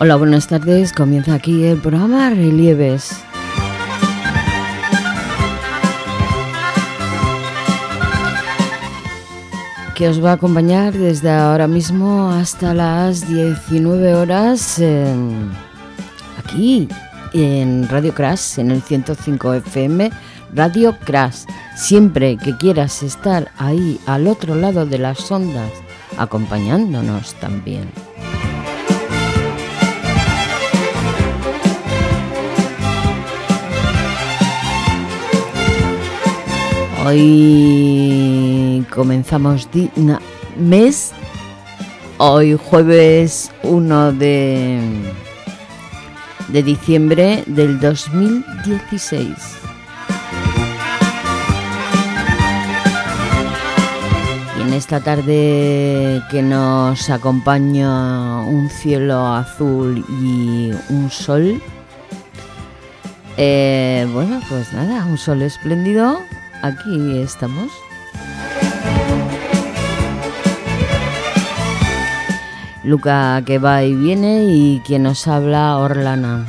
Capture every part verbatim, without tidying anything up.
Hola, buenas tardes. Comienza aquí el programa Relieves. Que os va a acompañar desde ahora mismo hasta las diecinueve horas eh, aquí en Radio Crash, en el ciento cinco F M, Radio Crash. Siempre que quieras estar ahí al otro lado de las ondas, acompañándonos también. Hoy comenzamos di- na, mes, hoy jueves uno de, de diciembre del dos mil dieciséis. Y en esta tarde que nos acompaña un cielo azul y un sol, eh, bueno, pues nada, un sol espléndido. Aquí estamos. Luca, que va y viene, y quien nos habla, Orlana.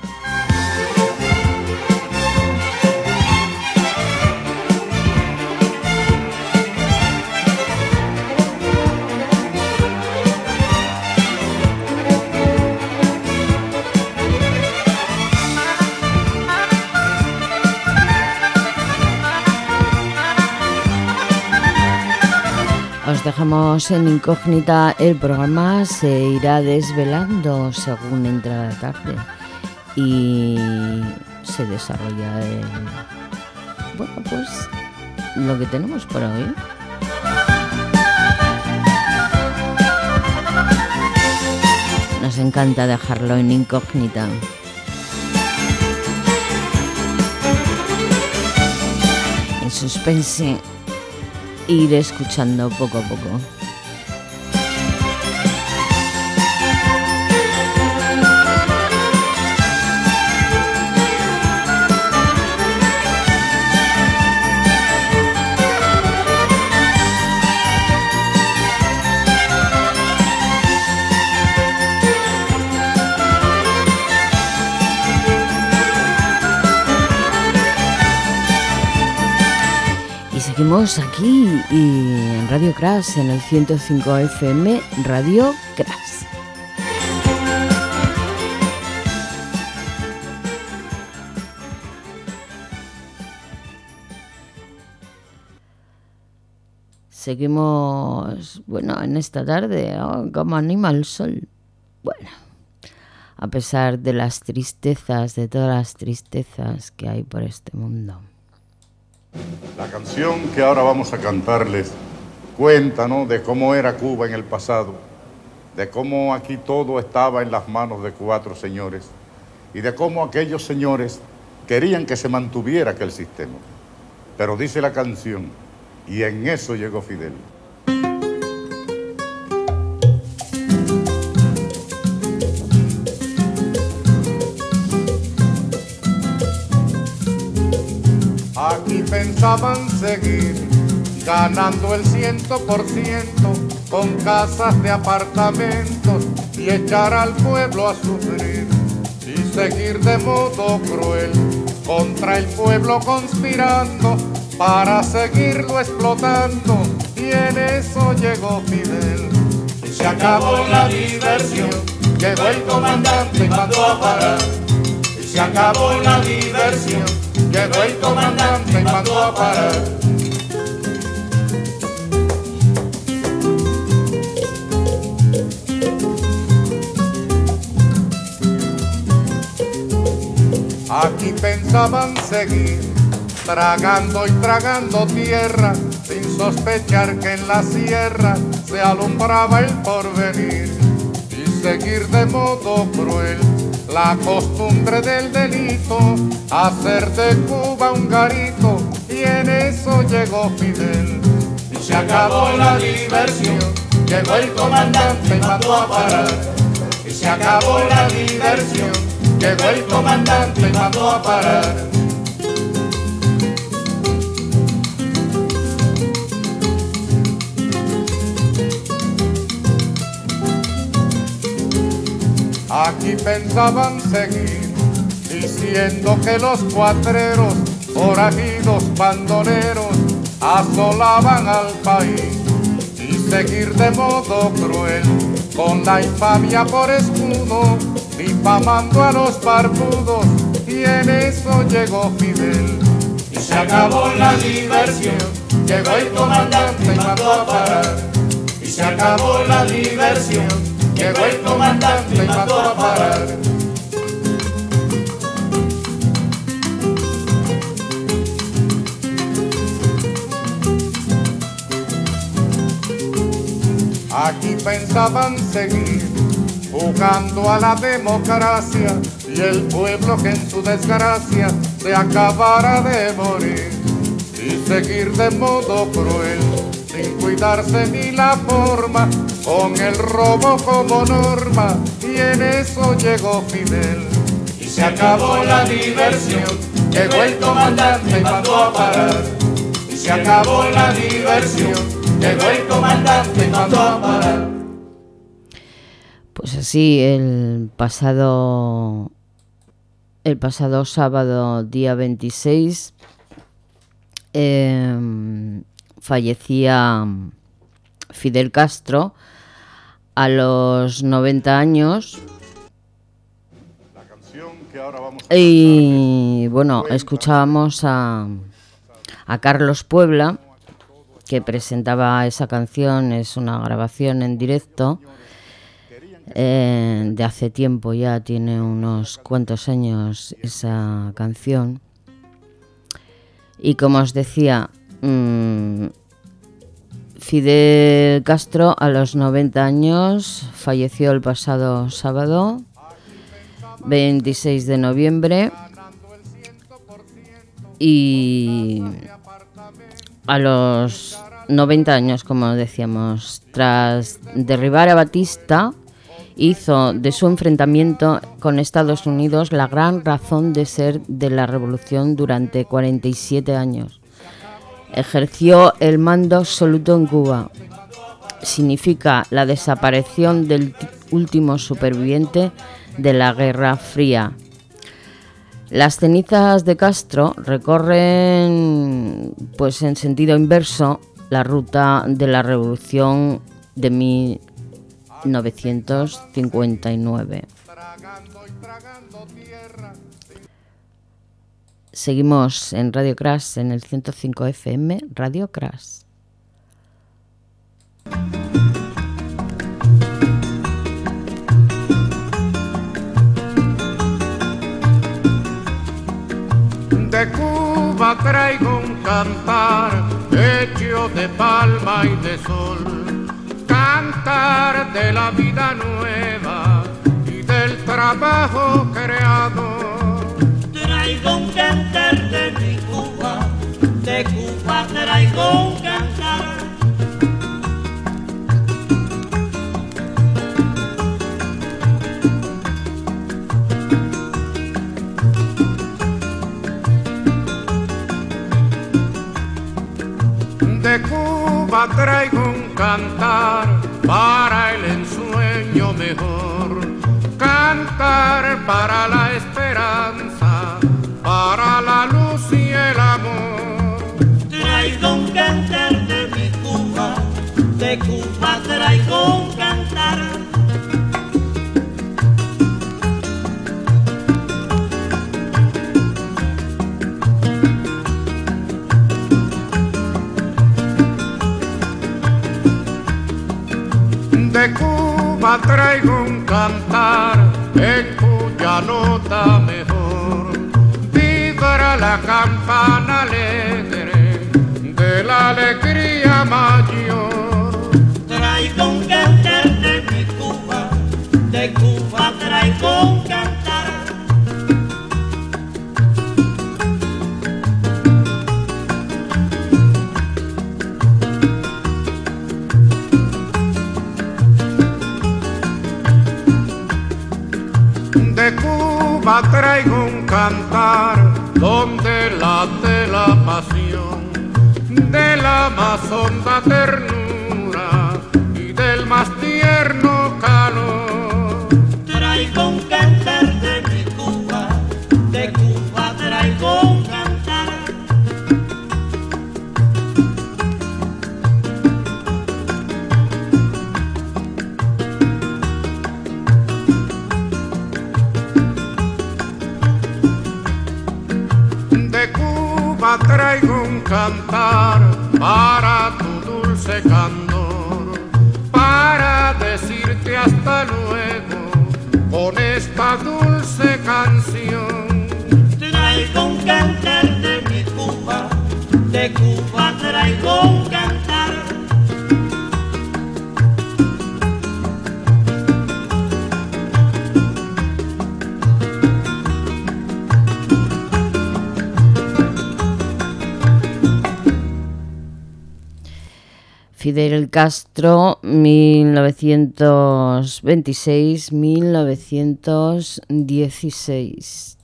Os dejamos en incógnita, el programa se irá desvelando según entra la tarde y se desarrolla el... bueno, pues lo que tenemos por hoy. Nos encanta dejarlo en incógnita. En suspense. Ir escuchando poco a poco. Seguimos aquí y en Radio Crash, en el ciento cinco F M, Radio Crash. Seguimos, bueno, en esta tarde, oh, como anima el sol. Bueno, a pesar de las tristezas, de todas las tristezas que hay por este mundo. La canción que ahora vamos a cantarles cuenta, ¿no?, de cómo era Cuba en el pasado, de cómo aquí todo estaba en las manos de cuatro señores y de cómo aquellos señores querían que se mantuviera aquel sistema. Pero dice la canción, y en eso llegó Fidel. Aquí pensaban seguir ganando el ciento por ciento con casas de apartamentos y echar al pueblo a sufrir y seguir de modo cruel contra el pueblo conspirando para seguirlo explotando, y en eso llegó Fidel. Y se acabó la diversión, llegó el comandante y mandó a parar. Y se acabó la diversión, llegó el comandante y mandó a parar. Aquí pensaban seguir tragando y tragando tierra, sin sospechar que en la sierra se alumbraba el porvenir, y seguir de modo cruel la costumbre del delito, hacer de Cuba un garito, y en eso llegó Fidel. Y se acabó la diversión, llegó el comandante y mandó a parar. Y se acabó la diversión, llegó el comandante y mandó a parar. aquí pensaban seguir, diciendo que los cuatreros, forajidos bandoneros, asolaban al país, y seguir de modo cruel, con la infamia por escudo, difamando a los barbudos, y en eso llegó Fidel. Y se acabó la diversión, llegó el comandante y mandó a parar. Y se acabó la diversión, llegó el comandante y mandó a parar. Aquí pensaban seguir jugando a la democracia y el pueblo que en su desgracia se acabara de morir, y seguir de modo cruel sin cuidarse ni la forma, con el robo como norma, y en eso llegó Fidel. Y se acabó la diversión, llegó el comandante y mandó a parar. Y se acabó la diversión, llegó el comandante y mandó a parar. Pues así, el pasado, el pasado sábado, día veintiséis, eh, fallecía Fidel Castro a los noventa años. La canción que ahora vamos a y bueno, escuchábamos a, a Carlos Puebla, que presentaba esa canción. Es una grabación en directo eh, de hace tiempo, ya tiene unos cuantos años esa canción. Y como os decía, mmm, Fidel Castro a los noventa años falleció el pasado sábado veintiséis de noviembre, y a los noventa años, como decíamos, tras derribar a Batista, hizo de su enfrentamiento con Estados Unidos la gran razón de ser de la revolución durante cuarenta y siete años. Ejerció el mando absoluto en Cuba. Significa la desaparición del t- último superviviente de la Guerra Fría. Las cenizas de Castro recorren, pues en sentido inverso, la ruta de la revolución de mil novecientos cincuenta y nueve. Seguimos en Radio Crash, en el ciento cinco F M, Radio Crash. De Cuba traigo un cantar hecho de palma y de sol, cantar de la vida nueva y del trabajo creado. Traigo un cantar de mi Cuba, de Cuba traigo un cantar. De Cuba traigo un cantar para el ensueño mejor, cantar para la esperanza, para la luz y el amor. Traigo un cantar de mi Cuba, de Cuba traigo un cantar. De Cuba traigo un cantar en cuya nota mejor vibra la campana alegre de la alegría mayor. Traigo un cantar de mi Cuba, de Cuba traigo un cantar. De Cuba traigo un cantar donde late la pasión de la más honda ternura y del más tierno calor. Traigo traigo un cantar de mi Cuba, de Cuba traigo un cantar. De Cuba traigo un cantar para tu dulce candor, para decirte hasta luego con esta dulce canción. Traigo un cantar de mi Cuba, de Cuba traigo un cantar. Fidel Castro, mil novecientos veintiséis a mil novecientos dieciséis.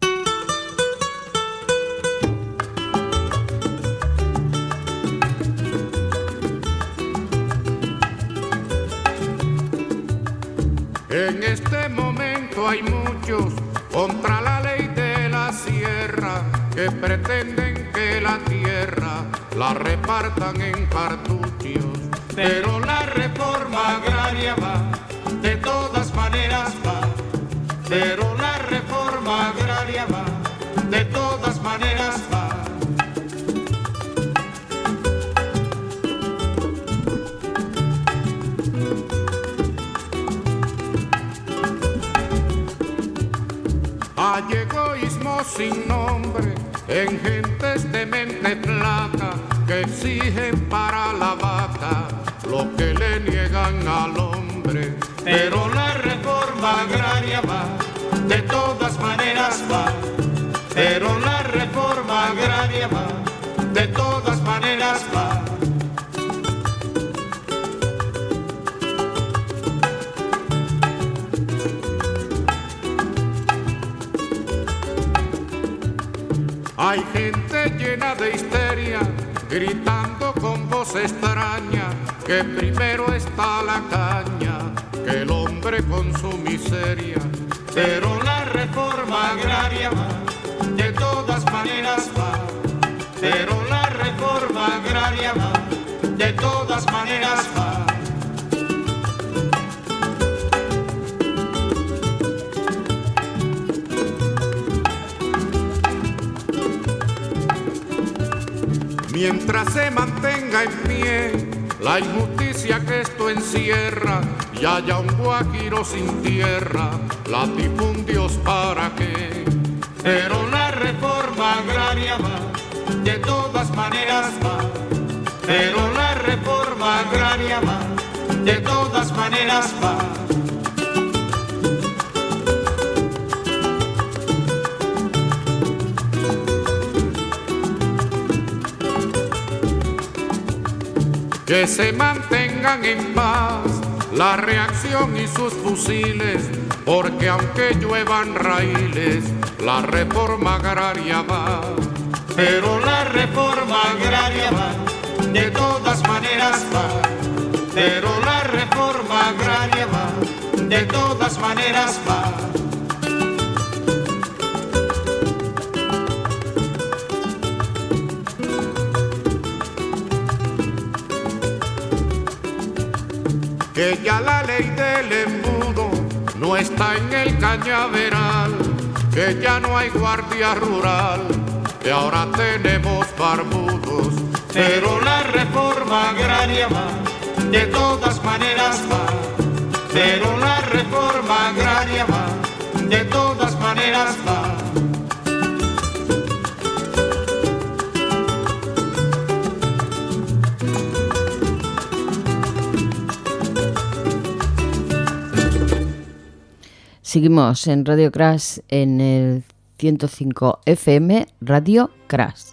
En este momento hay muchos contra la ley de la sierra que pretenden que la tierra la repartan en cartuchos, pero la reforma agraria va, de todas maneras va, pero la reforma agraria va, de todas maneras va. Hay egoísmo sin nombre en gentes de mente flaca que exigen para la vaca lo que le niegan al hombre. Pero la reforma agraria va, de todas maneras va. Pero la reforma agraria va, de todas maneras va. Hay gente llena de histeria, gritando con voz extraña, que primero está la caña, que el hombre con su miseria. Pero la reforma agraria va, de todas maneras va. Pero la reforma agraria va, de todas maneras va. Mientras se mantenga en pie la injusticia que esto encierra y haya un guajiro sin tierra, latifundios para qué. Pero la reforma agraria va, de todas maneras va. Pero la reforma agraria va, de todas maneras va. Que se mantengan en paz la reacción y sus fusiles, porque aunque lluevan raíles, la reforma agraria va. Pero la reforma agraria va, de todas maneras va. Pero la reforma agraria va, de todas maneras va. Que ya la ley del embudo no está en el cañaveral, que ya no hay guardia rural, que ahora tenemos barbudos. Pero la reforma agraria va, de todas maneras va. Pero la reforma agraria va, de todas maneras va. Seguimos en Radio Crash en el ciento cinco F M, Radio Crash.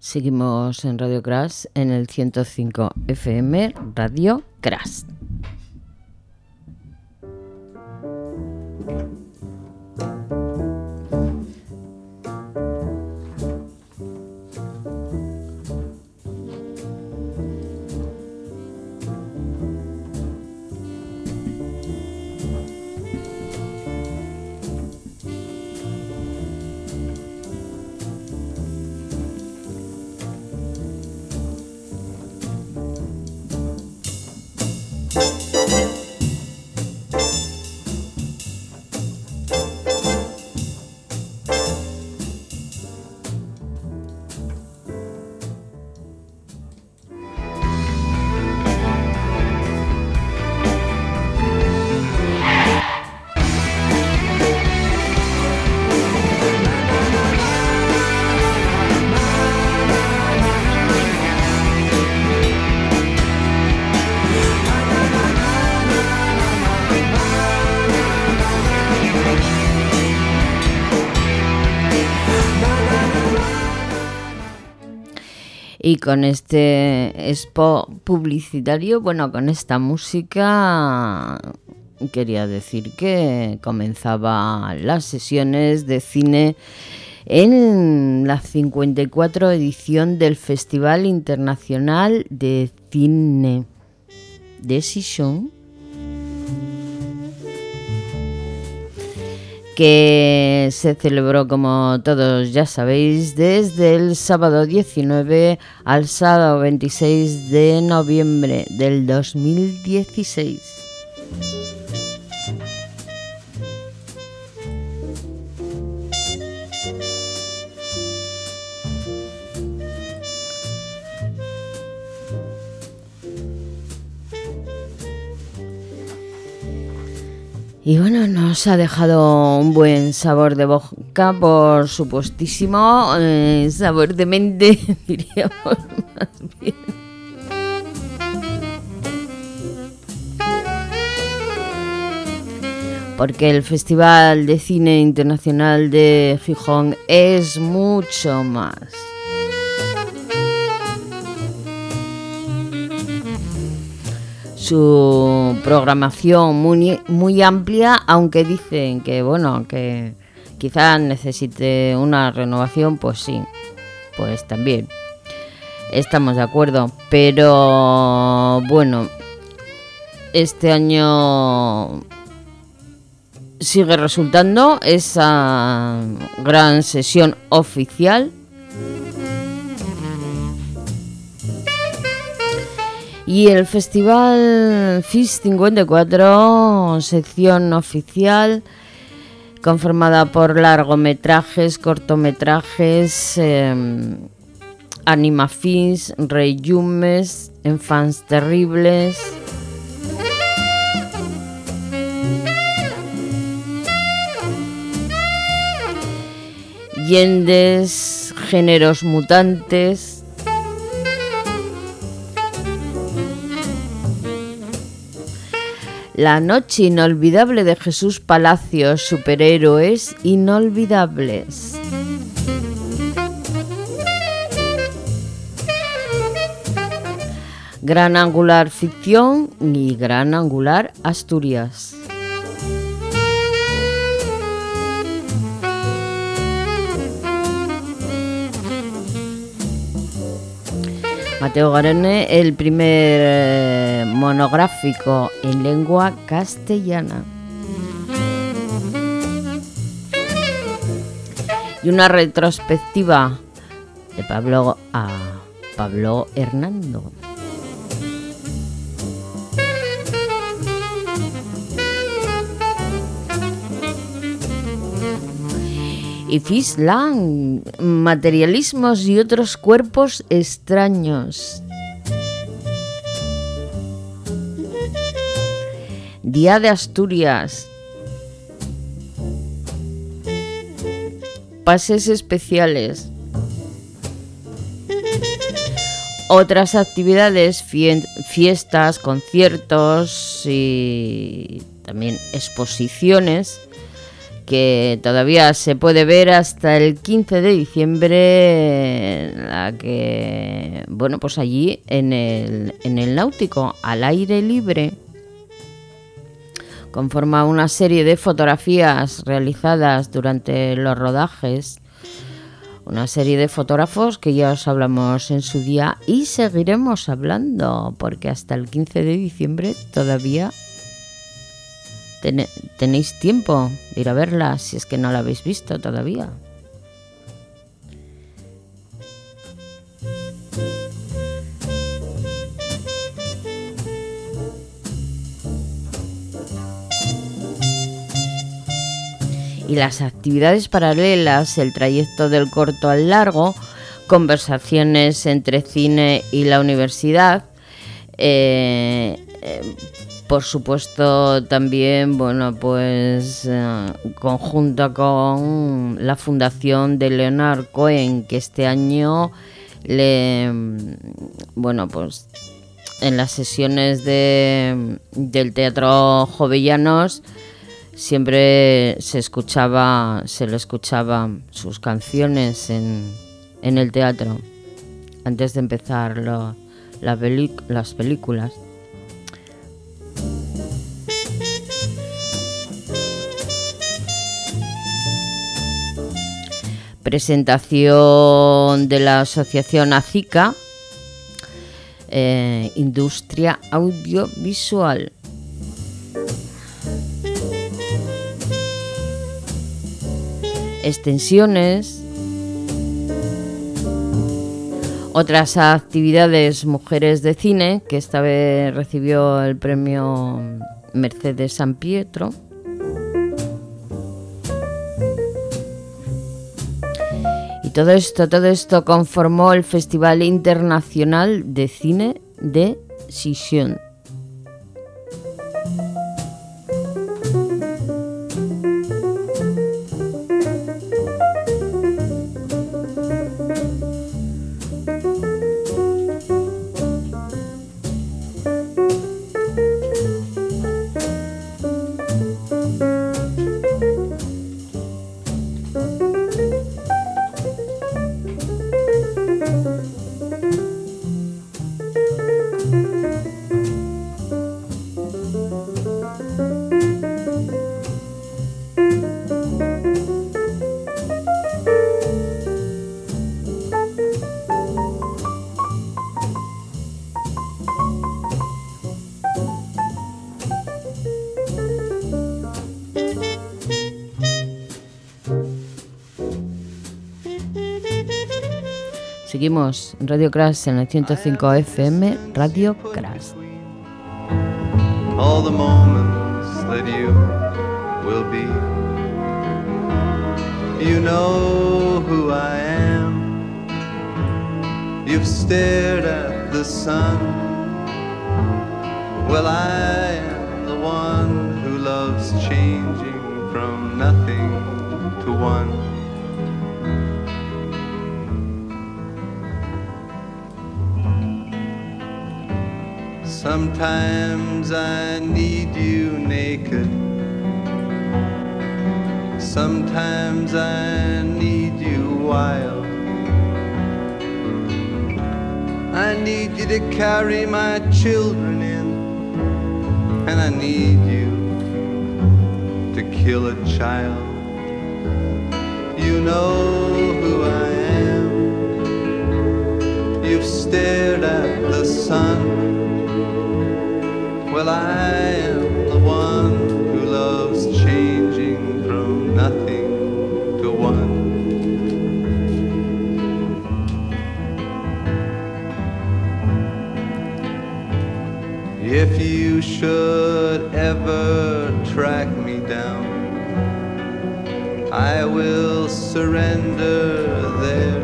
Seguimos en Radio Crash en el ciento cinco F M, Radio Crash. Y con este spot publicitario, bueno, con esta música, quería decir que comenzaba las sesiones de cine en la cincuenta y cuatro edición del Festival Internacional de Cine de Gijón, que se celebró, como todos ya sabéis, desde el sábado diecinueve al sábado veintiséis de noviembre del dos mil dieciséis. Y bueno, nos ha dejado un buen sabor de boca, por supuestísimo, eh, sabor de mente, diríamos más bien. Porque el Festival de Cine Internacional de Gijón es mucho más. Su programación muy, muy amplia, aunque dicen que bueno, que quizás necesite una renovación, pues sí, pues también estamos de acuerdo, pero bueno, este año sigue resultando esa gran sesión oficial. Y el Festival F I S cincuenta y cuatro, sección oficial, conformada por largometrajes, cortometrajes, eh, animafilms, resumes, enfants terribles, yendes, géneros mutantes. La noche inolvidable de Jesús Palacios, superhéroes inolvidables. Gran Angular Ficción y Gran Angular Asturias. Mateo Garone, el primer eh, monográfico en lengua castellana. Y una retrospectiva de Pablo a Pablo Hernando. Y Fislan, materialismos y otros cuerpos extraños. Día de Asturias. Pases especiales. Otras actividades, fie- fiestas, conciertos y también exposiciones que todavía se puede ver hasta el quince de diciembre, la que, bueno, pues allí en el, en el Náutico, al aire libre, conforma una serie de fotografías realizadas durante los rodajes, una serie de fotógrafos que ya os hablamos en su día y seguiremos hablando, porque hasta el quince de diciembre todavía ten- tenéis tiempo de ir a verla, si es que no la habéis visto todavía. Y las actividades paralelas, el trayecto del corto al largo, conversaciones entre cine y la universidad, eh, eh, por supuesto también, bueno, pues eh, conjunto con la fundación de Leonard Cohen, que este año le, bueno, pues en las sesiones de, del Teatro Jovellanos siempre se escuchaba, se le escuchaba sus canciones en, en el teatro antes de empezar lo, la peli, las películas. Presentación de la asociación ACICA, eh, Industria Audiovisual. Extensiones, otras actividades, Mujeres de Cine, que esta vez recibió el premio Mercedes San Pietro, y todo esto, todo esto conformó el Festival Internacional de Cine de Sisión. Seguimos en Radio Crash en el ciento cinco F M, Radio Crash. All the moments that you will be. You know who I am. You've stared at the sun. Well, I am the one who loves changing from nothing to one. Sometimes I need you naked. Sometimes I need you wild. I need you to carry my children in, and I need you to kill a child. You know who I am. You've stared at the sun. Well, I am the one who loves changing from nothing to one. If you should ever track me down, I will surrender there,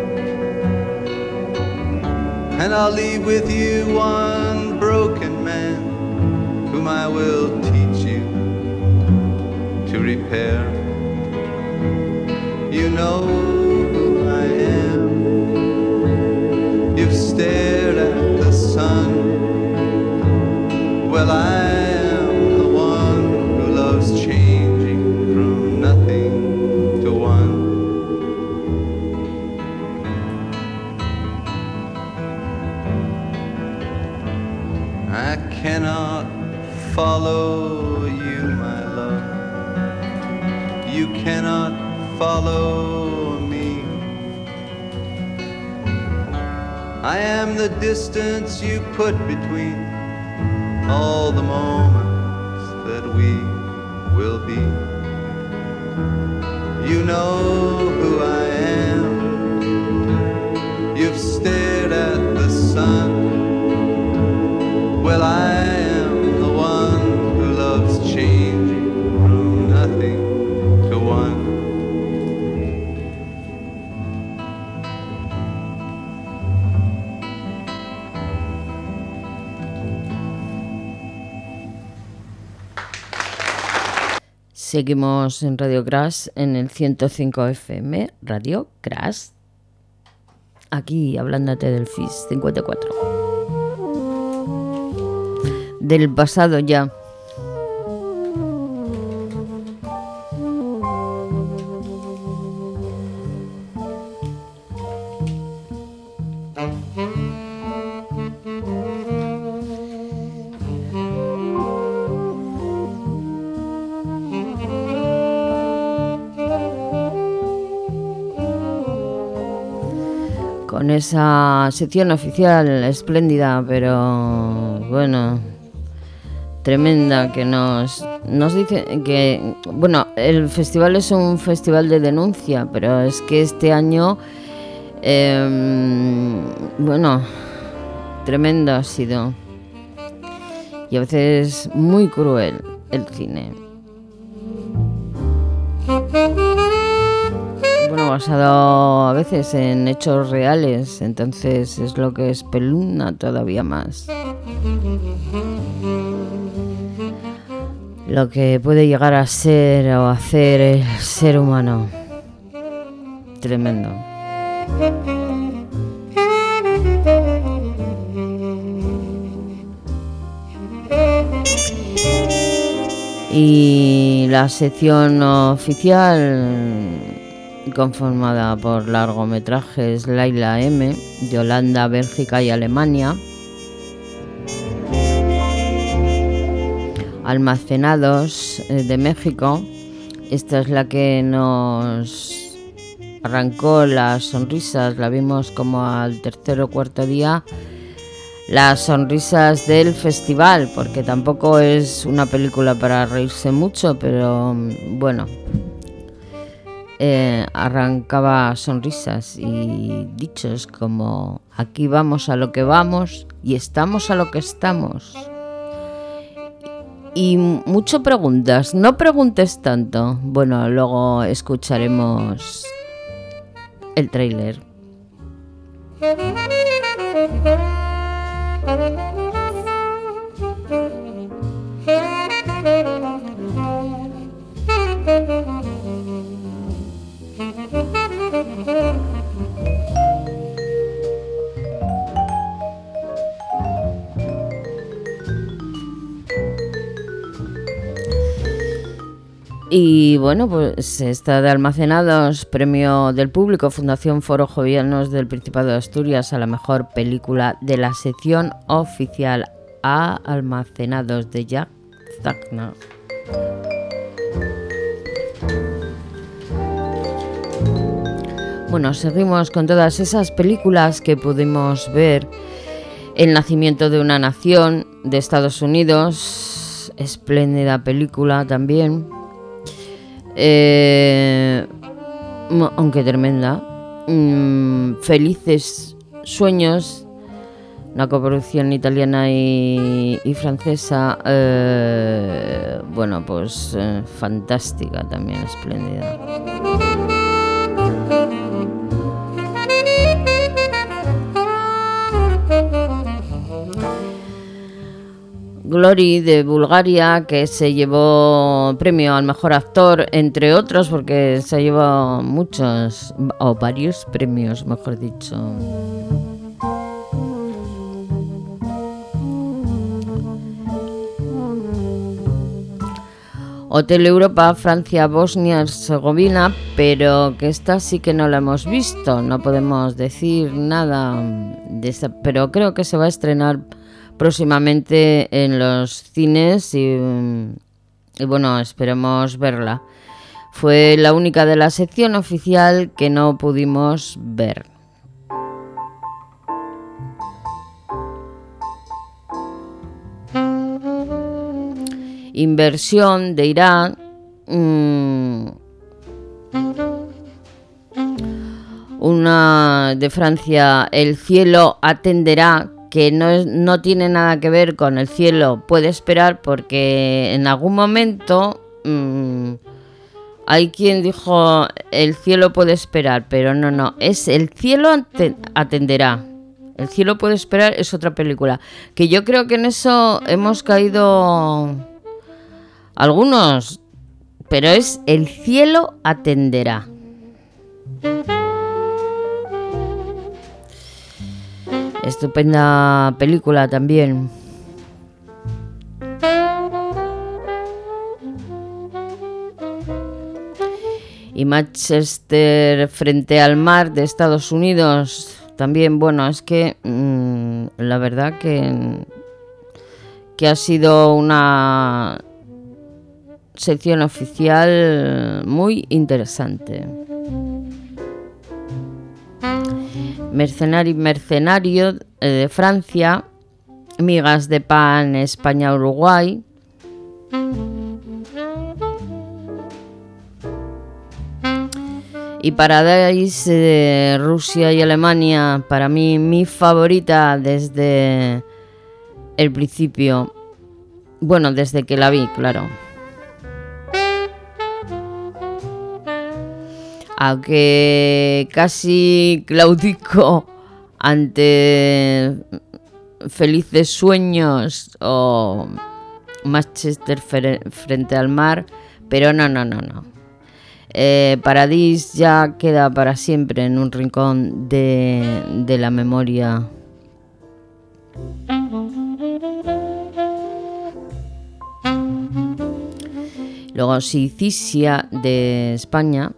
and I'll leave with you one broken man whom I will teach you to repair. You know who I am. You've stared at the sun. Well, I am the one who loves changing from nothing I cannot follow you, my love. You cannot follow me. I am the distance you put between all the moments that we will be. You know who I am. You've stared at the sun. Well, I am the one who loves changing from nothing to one. Seguimos en Radio Crash en el ciento cinco F M, Radio Crash. Aquí hablándote del F I S cincuenta y cuatro. Del pasado ya. Con esa sección oficial espléndida, pero bueno, tremenda, que nos nos dice que, bueno, el festival es un festival de denuncia, pero es que este año, eh, bueno, tremendo ha sido, y a veces muy cruel el cine. Bueno, basado a veces en hechos reales, entonces es lo que espeluznante todavía más lo que puede llegar a ser o hacer el ser humano. Tremendo. Y la sección oficial, conformada por largometrajes Laila M, de Holanda, Bélgica y Alemania. Almacenados, eh, de México. Esta es la que nos arrancó las sonrisas, la vimos como al tercer o cuarto día, las sonrisas del festival, porque tampoco es una película para reírse mucho, pero bueno, eh, arrancaba sonrisas y dichos como: aquí vamos a lo que vamos y estamos a lo que estamos. Y mucho preguntas, no preguntes tanto. Bueno, luego escucharemos el tráiler. Y bueno, pues está de Almacenados, premio del público, Fundación Foro Jovianos del Principado de Asturias, a la mejor película de la sección oficial, a Almacenados, de Jack Zagna. Bueno, seguimos con todas esas películas que pudimos ver. El nacimiento de una nación, de Estados Unidos, espléndida película también. Eh, aunque tremenda. mm, Felices Sueños, una coproducción italiana y, y francesa. eh, Bueno, pues eh, fantástica también, espléndida. Glory, de Bulgaria, que se llevó premio al mejor actor, entre otros, porque se llevó muchos o varios premios, mejor dicho. Hotel Europa, Francia, Bosnia, Herzegovina, pero que esta sí que no la hemos visto, no podemos decir nada de esta, pero creo que se va a estrenar próximamente en los cines y, y bueno, esperemos verla. Fue la única de la sección oficial que no pudimos ver. Inversión de Irak. Mmm, una de Francia, El cielo atenderá, que no, es, no tiene nada que ver con El cielo puede esperar, porque en algún momento mmm, hay quien dijo El cielo puede esperar, pero no, no, es El cielo atenderá. El cielo puede esperar es otra película, que yo creo que en eso hemos caído algunos, pero es El cielo atenderá. Estupenda película también. Y Manchester frente al mar de Estados Unidos también. Bueno, es que mmm, la verdad que, que ha sido una sección oficial muy interesante. Mercenario y mercenario eh, de Francia, Migas de pan España-Uruguay, y Paradise de Rusia y Alemania, para mí mi favorita desde el principio, bueno, desde que la vi, claro. Aunque casi claudico ante Felices Sueños o Manchester frente al mar, pero no, no, no, no. Eh, Paradise ya queda para siempre en un rincón de, de la memoria. Luego Sicilia de España,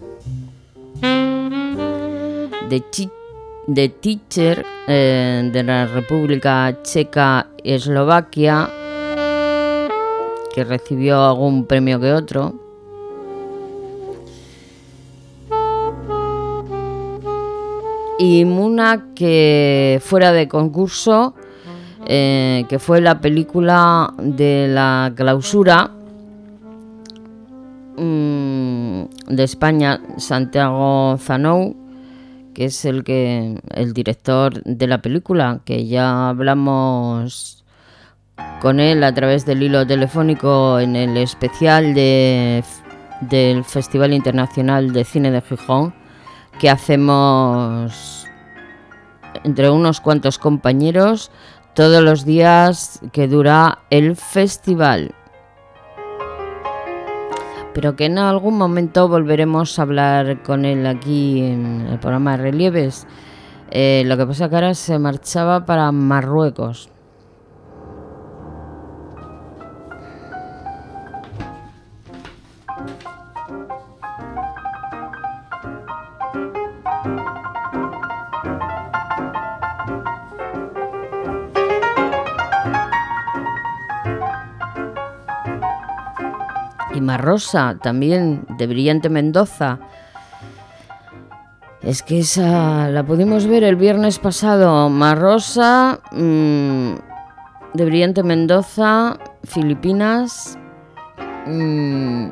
de, Chi- de Teacher eh, de la República Checa y Eslovaquia, que recibió algún premio que otro. Y Muna, que fuera de concurso, eh, que fue la película de la clausura mmm, de España, Santiago Zanou, que es el que el director de la película, que ya hablamos con él a través del hilo telefónico en el especial de, del Festival Internacional de Cine de Gijón, que hacemos entre unos cuantos compañeros todos los días que dura el festival. Pero que en algún momento volveremos a hablar con él aquí en el programa de Relieves. Eh, lo que pasa que ahora se marchaba para Marruecos. Y Marrosa, también, de Brillante Mendoza. Es que esa la pudimos ver el viernes pasado. Marrosa, mmm, de Brillante Mendoza, Filipinas. Mmm,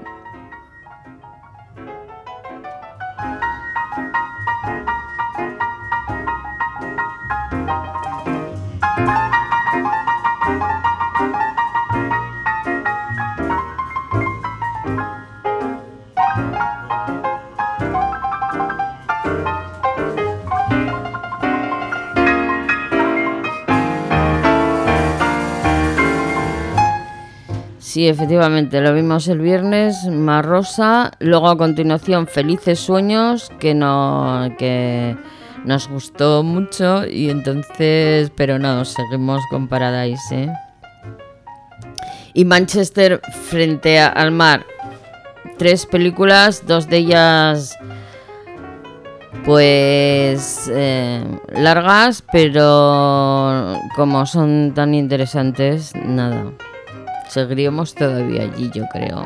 sí, efectivamente, lo vimos el viernes, Marrosa. Luego a continuación Felices Sueños, que, no, que nos gustó mucho. Y entonces, pero no, seguimos con Paradise, ¿eh? Y Manchester frente a, al mar. Tres películas, dos de ellas Pues eh, largas, pero como son tan interesantes, nada, seguiríamos todavía allí, yo creo.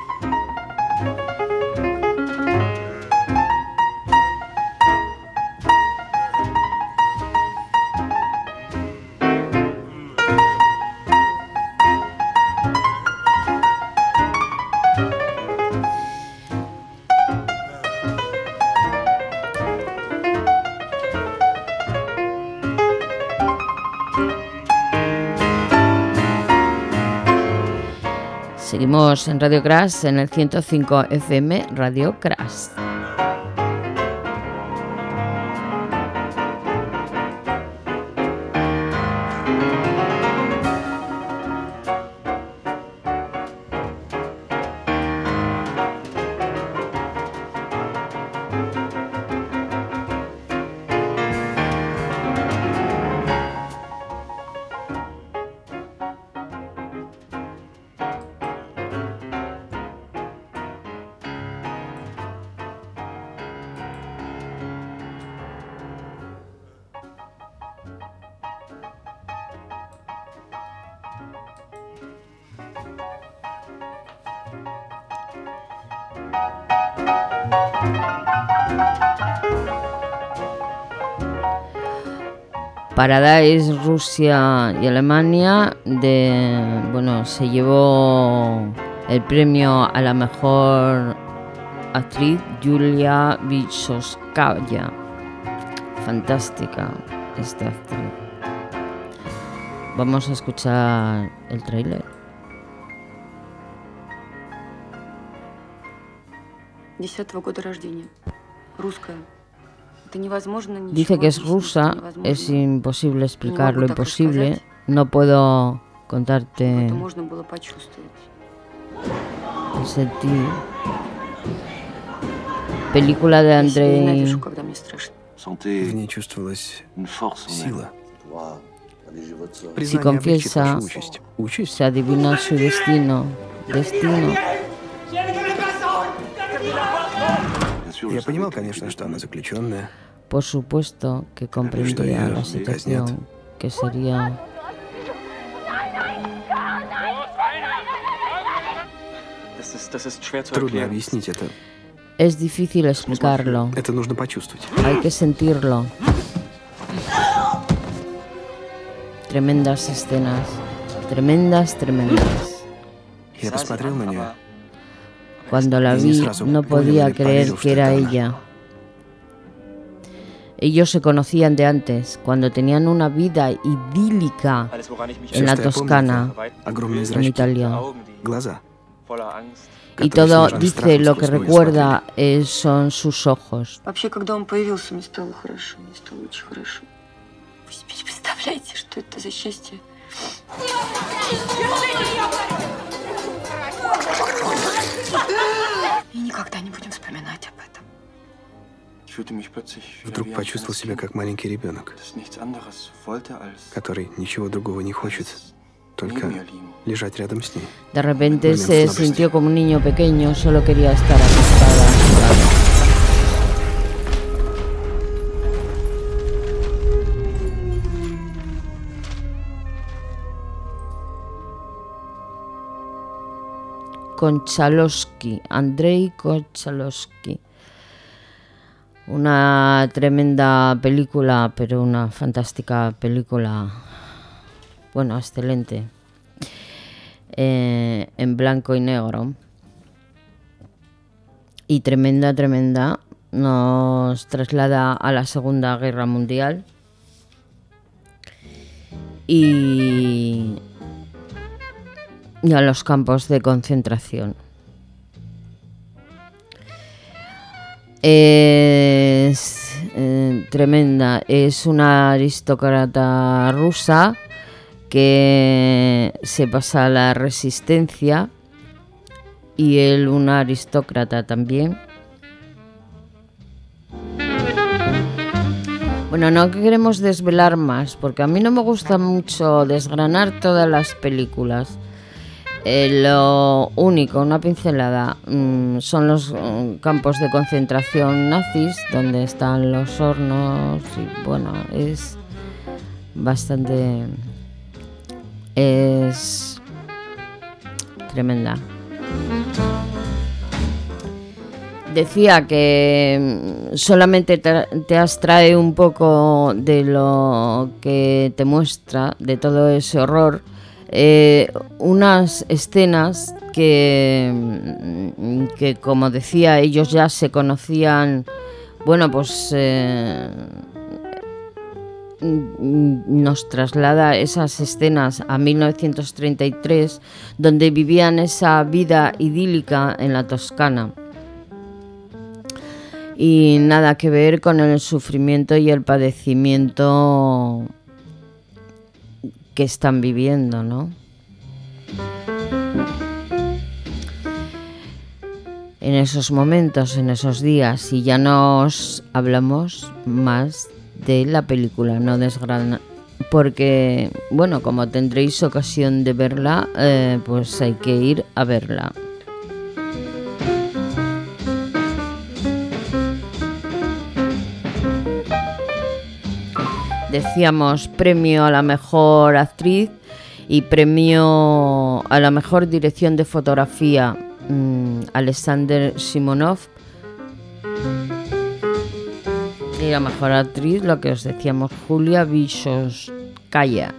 Seguimos en Radio Crash, en el ciento cinco F M, Radio Crash. Paradise, Rusia y Alemania, de, bueno, se llevó el premio a la mejor actriz Yulia Vysotsskaya. Fantástica esta actriz. Vamos a escuchar el tráiler. десятого года рождения. Русская. Dice que es rusa, es imposible explicar lo imposible, no puedo contarte el sentir. Película de Andrei. Si confiesa, se adivina su destino. Destino. Я понимал, конечно, что она заключенная. Por supuesto que comprendía la situación, que sería... Трудно объяснить это. Es difícil explicarlo. Это нужно почувствовать. Hay que sentirlo. Tremendas escenas. Tremendas, tremendas. Я посмотрел на нее. Cuando la vi, no podía creer que era ella. Ellos se conocían de antes, cuando tenían una vida idílica en la Toscana, en Italia. Y todo, dice, lo que recuerda es, son sus ojos. Вообще, когда он появился, мне стало хорошо, мне стало очень хорошо. Вы себе представляете, что это за счастье? И никогда не будем вспоминать об этом. Вдруг почувствовал себя как маленький ребенок, который ничего другого не хочет, только lежать рядом с ней. De repente se sintió como un niño pequeño, solo quería estar acostada a su lado. Konchalovsky, Andrei Konchalovsky. Una tremenda película, pero una fantástica película, bueno, excelente, eh, en blanco y negro. Y tremenda, tremenda, nos traslada a la Segunda Guerra Mundial. Y... y a los campos de concentración. Es eh, tremenda, es una aristócrata rusa que se pasa a la resistencia y él una aristócrata también. Bueno, no queremos desvelar más porque a mí no me gusta mucho desgranar todas las películas. Eh, lo único, una pincelada, mmm, son los mm, campos de concentración nazis, donde están los hornos, y bueno, es bastante... es tremenda. Decía que solamente te, te abstrae un poco de lo que te muestra, de todo ese horror, eh, unas escenas que, que, como decía, ellos ya se conocían, bueno, pues eh, nos traslada esas escenas a mil novecientos treinta y tres, donde vivían esa vida idílica en la Toscana. Y nada que ver con el sufrimiento y el padecimiento que están viviendo, ¿no? En esos momentos, en esos días, y ya nos hablamos más de la película, no desgrana, porque, bueno, como tendréis ocasión de verla, eh, pues hay que ir a verla. Decíamos premio a la mejor actriz y premio a la mejor dirección de fotografía, mmm, Alexander Simonov. Y la mejor actriz, lo que os decíamos, Julia Vysotsskaya.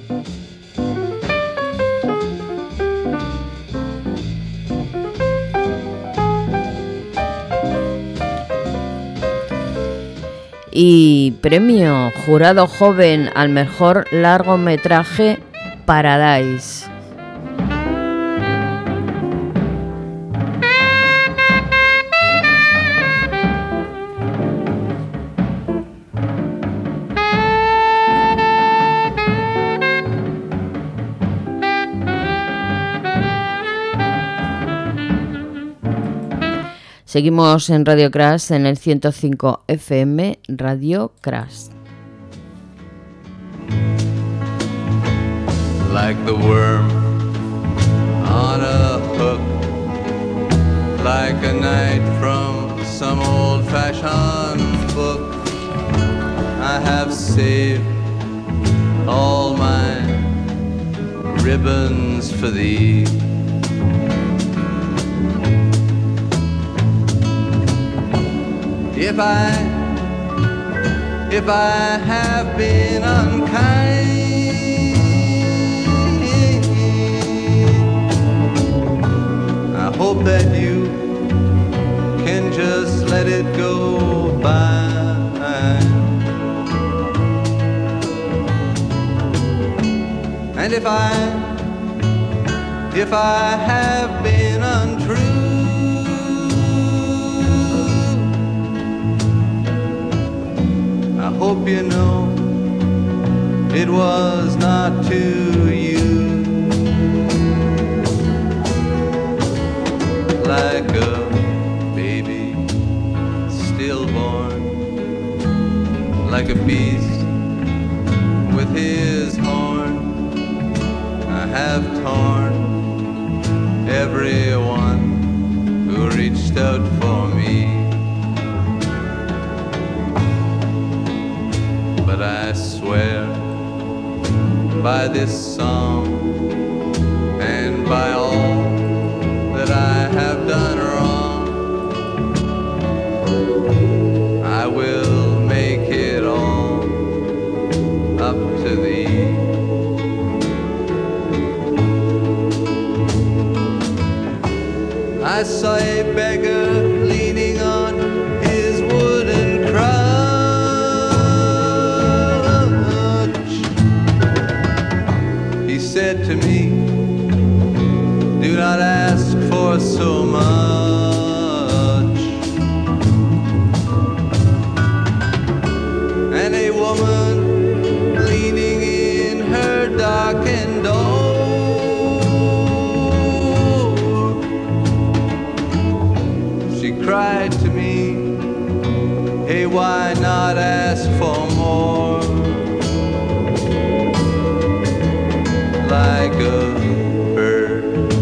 Y premio jurado joven al mejor largometraje, Paradise. Seguimos en Radio Crash en el ciento cinco F M, Radio Crash. Like the worm on a hook, like a night from some old-fashioned book, I have saved all my ribbons for thee. If I, if I have been unkind, I hope that you can just let it go by. And if I, if I have been untrue, I hope you know it was not to you. Like a baby stillborn, like a beast with his horn, I have torn everyone who reached out for me. But I swear by this song and by all that I have done wrong, I will make it all up to thee. I saw a beggar leaning on his wooden crutch. He said to me, do not ask for so much. And a woman leaning in her darkened door, she cried to me, hey, why not ask for more? Like a bird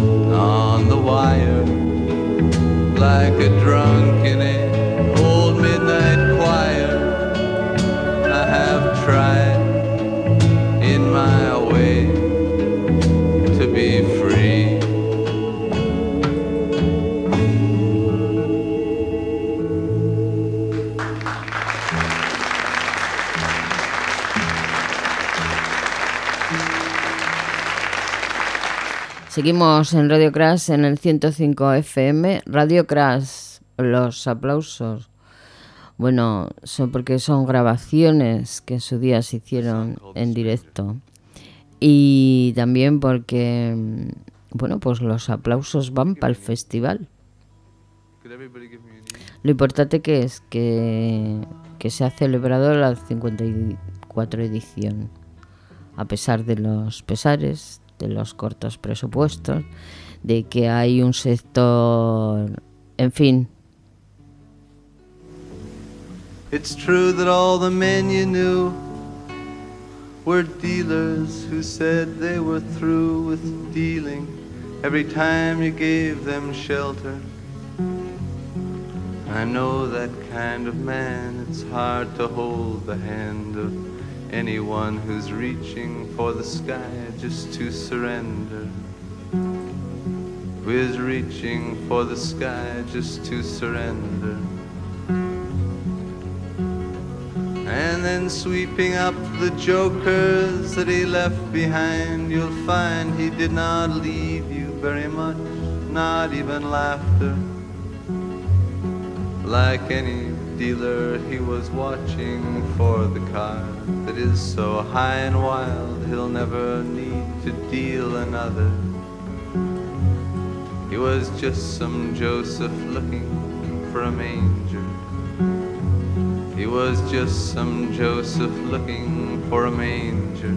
Seguimos en Radio Crash en el ciento cinco F M. Radio Crash, los aplausos, bueno, son porque son grabaciones que en su día se hicieron en directo. Y también porque, bueno, pues los aplausos van para el festival. Lo importante que es que, que se ha celebrado la cincuenta y cuatro edición, a pesar de los pesares, de los cortos presupuestos, de que hay un sector, en fin. It's true that all the men you knew were dealers who said they were through with dealing every time you gave them shelter. I know that kind of man. It's hard to hold the hand of anyone who's reaching for the sky just to surrender. Who is reaching for the sky just to surrender. And then sweeping up the jokers that he left behind, you'll find he did not leave you very much, not even laughter. Like any dealer, he was watching for the card that is so high and wild he'll never need to deal another. He was just some Joseph looking for a manger. He was just some Joseph looking for a manger.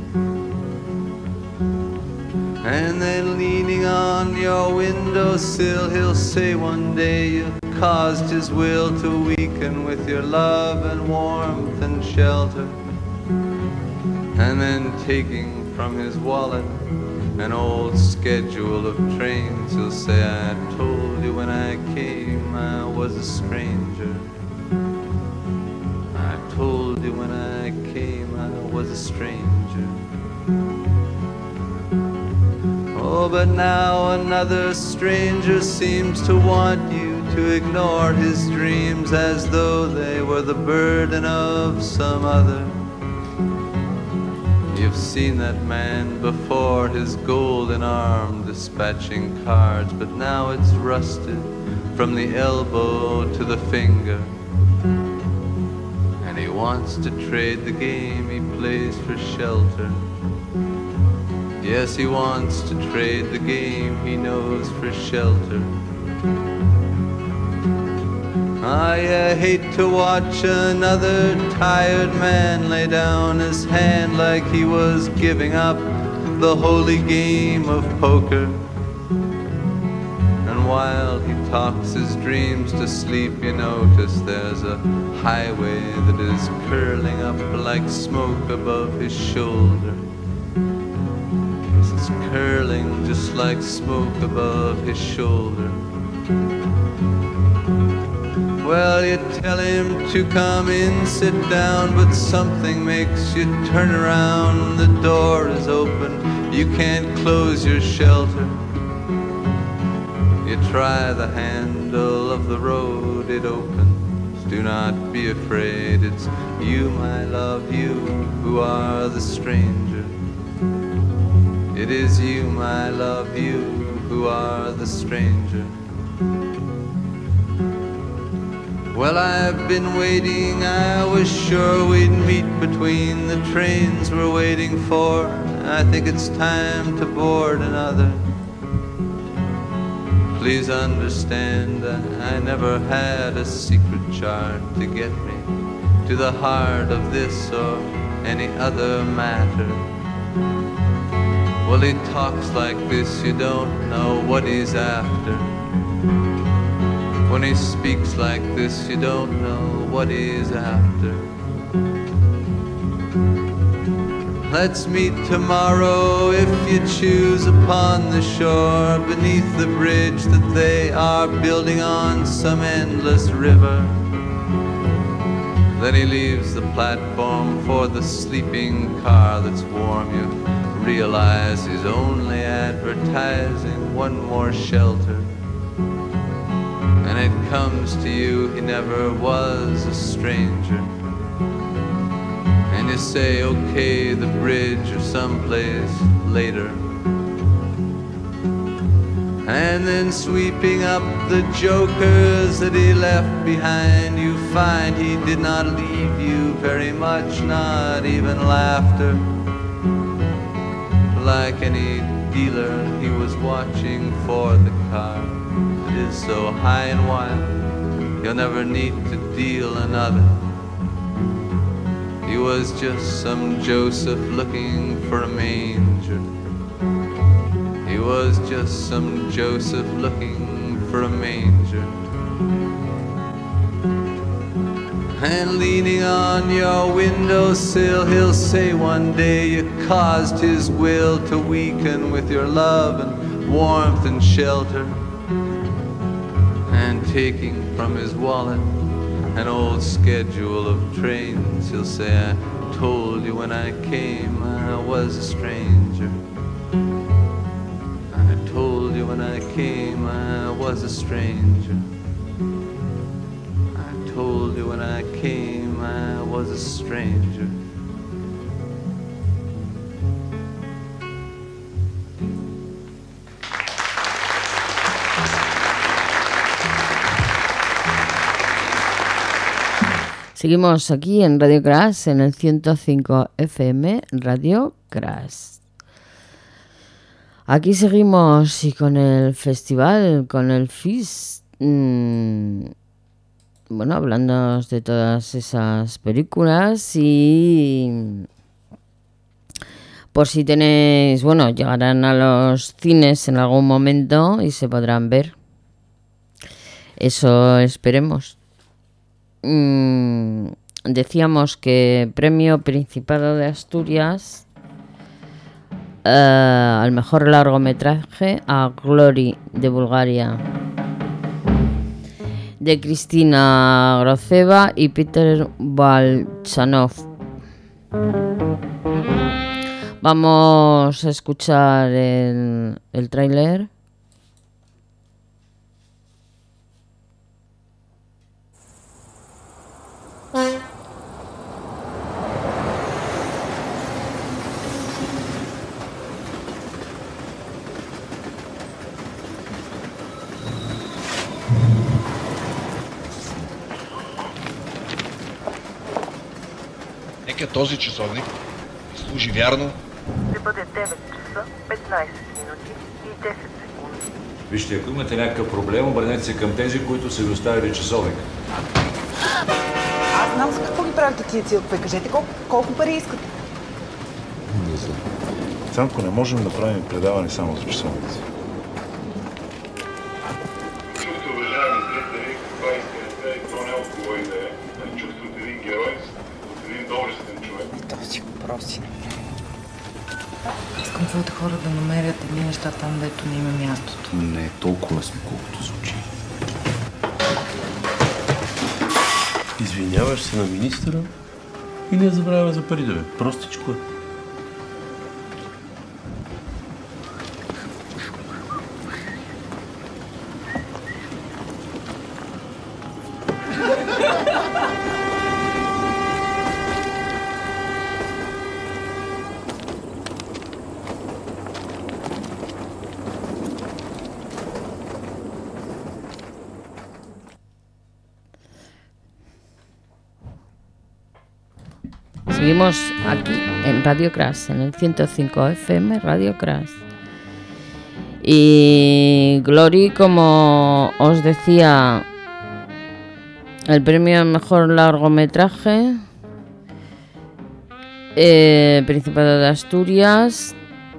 And then leaning on your windowsill, he'll say one day you caused his will to weaken with your love and warmth and shelter. And then taking from his wallet an old schedule of trains, he'll say, I told you when I came I was a stranger. I told you when I came I was a stranger. Oh, but now another stranger seems to want you to ignore his dreams as though they were the burden of some other. You've seen that man before, his golden arm dispatching cards, but now it's rusted from the elbow to the finger. And he wants to trade the game he plays for shelter. Yes, he wants to trade the game he knows for shelter. I uh, hate to watch another tired man lay down his hand like he was giving up the holy game of poker. And while he talks his dreams to sleep, you notice there's a highway that is curling up like smoke above his shoulder. Yes, it's curling just like smoke above his shoulder. Well, you tell him to come in, sit down, but something makes you turn around. The door is open, you can't close your shelter. You try the handle of the road, it opens. Do not be afraid, it's you, my love, you, who are the stranger. It is you, my love, you, who are the stranger. Well, I've been waiting, I was sure we'd meet between the trains we're waiting for. I think it's time to board another. Please understand, I never had a secret chart to get me to the heart of this or any other matter. Well, he talks like this, you don't know what he's after. When he speaks like this, you don't know what he's after. Let's meet tomorrow, if you choose, upon the shore, beneath the bridge that they are building on some endless river. Then he leaves the platform for the sleeping car that's warm. You realize he's only advertising one more shelter. And it comes to you, he never was a stranger. And you say, okay, the bridge or someplace later. And then sweeping up the jokers that he left behind, you find he did not leave you very much, not even laughter. Like any dealer, he was watching for the car that is so high and wild, you'll never need to deal another. He was just some Joseph looking for a manger. He was just some Joseph looking for a manger. And leaning on your windowsill, he'll say one day you caused his will to weaken with your love and warmth and shelter. And taking from his wallet an old schedule of trains, he'll say, I told you when I came I was a stranger. I told you when I came I was a stranger. I told you when I came I was a stranger. Seguimos aquí en Radio Crash, en el ciento cinco F M, Radio Crash. Aquí seguimos y con el festival, con el F I S. Mmm, bueno, hablando de todas esas películas y por si tenéis, bueno, llegarán a los cines en algún momento y se podrán ver. Eso esperemos. Mm, decíamos que premio Principado de Asturias uh, al mejor largometraje a Glory de Bulgaria, de Cristina Groceva y Peter Balchanov. Vamos a escuchar el, el tráiler. Нека този часовник служи вярно. Ще бъде девет часа, петнайсет минути и десет секунди. Вижте, ако имате някакъв проблем, обърнете се към тези, които са ви оставили часовник. Аз знам за какво ги правите тия циркове. Кажете колко, колко пари искате. Не знам. Цанко, не можем да направим предаване само за часовници. Чувството, уважаеми зрители, каква искането и то не отговорите е. Чувството от един герой, от един доблестен човек. Този въпроси. Искам твоите хора да намерят едни неща там, дето не има мястото. Не е толкова лесно, колкото звучи. Извиняваш се на министъра и не забравя за пари да бе. Простичко е. Seguimos aquí en Radio Crash, en el ciento cinco F M, Radio Crash. Y Glory, como os decía, el premio al mejor largometraje, eh, Principado de Asturias,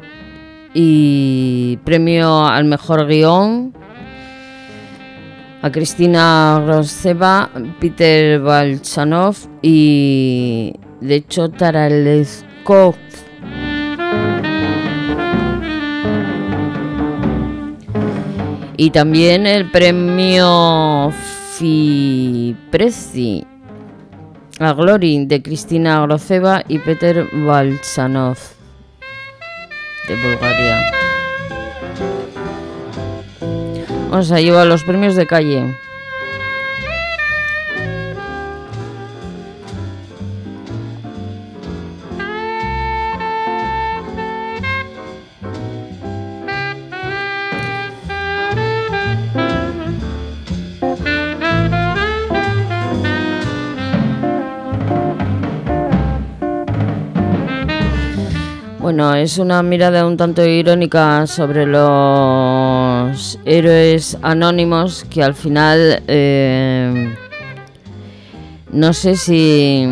y premio al mejor guión a Cristina Groceva, Peter Balchanov y de hecho Taraleskov. Y también el premio Fipresi a Glory de Cristina Groceva y Peter Balchanov de Bulgaria. Vamos a llevar los premios de calle. Bueno, es una mirada un tanto irónica sobre los héroes anónimos que al final eh, no sé si...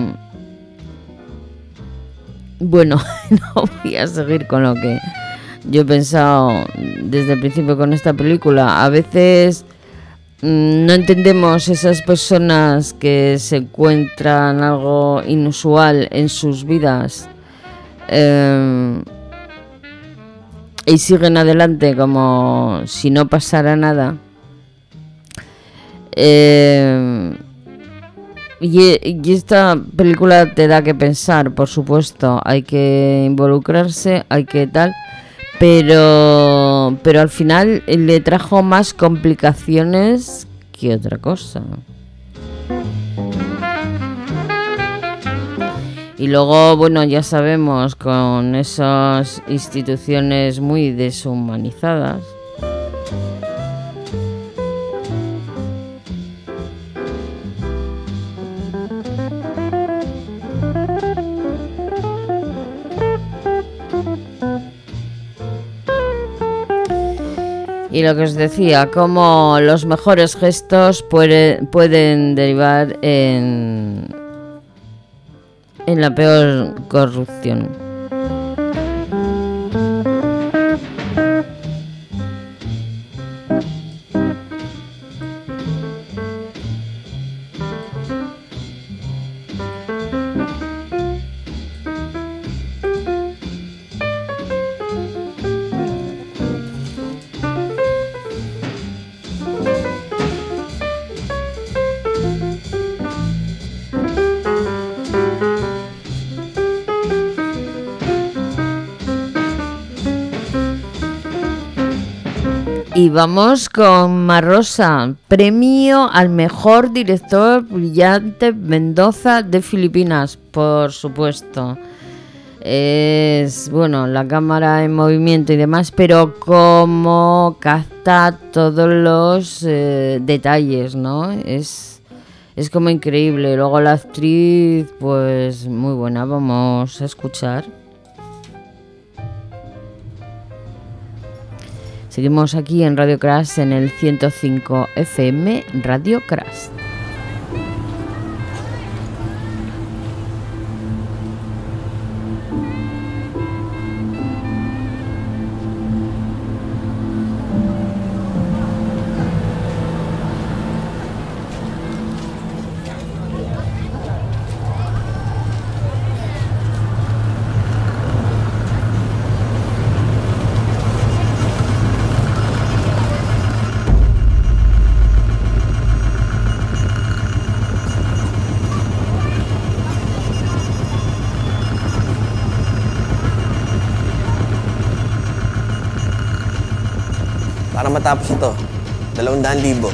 Bueno, no voy a seguir con lo que yo he pensado desde el principio con esta película. A veces mmm, no entendemos esas personas que se encuentran algo inusual en sus vidas eh, y siguen adelante como si no pasara nada. Eh, y, y esta película te da que pensar, por supuesto. Hay que involucrarse, hay que tal, pero pero al final le trajo más complicaciones que otra cosa. Y luego, bueno, ya sabemos, con esas instituciones muy deshumanizadas. Y lo que os decía, cómo los mejores gestos puede, pueden derivar en, en la peor corrupción. Y vamos con Marrosa, premio al mejor director Brillante Mendoza de Filipinas, por supuesto. Es, bueno, la cámara en movimiento y demás, pero cómo capta todos los eh, detalles, ¿no? Es, es como increíble. Luego la actriz, pues muy buena, vamos a escuchar. Seguimos aquí en Radio Crash en el ciento cinco F M, Radio Crash. Para matapos ito, dalawang daan libo.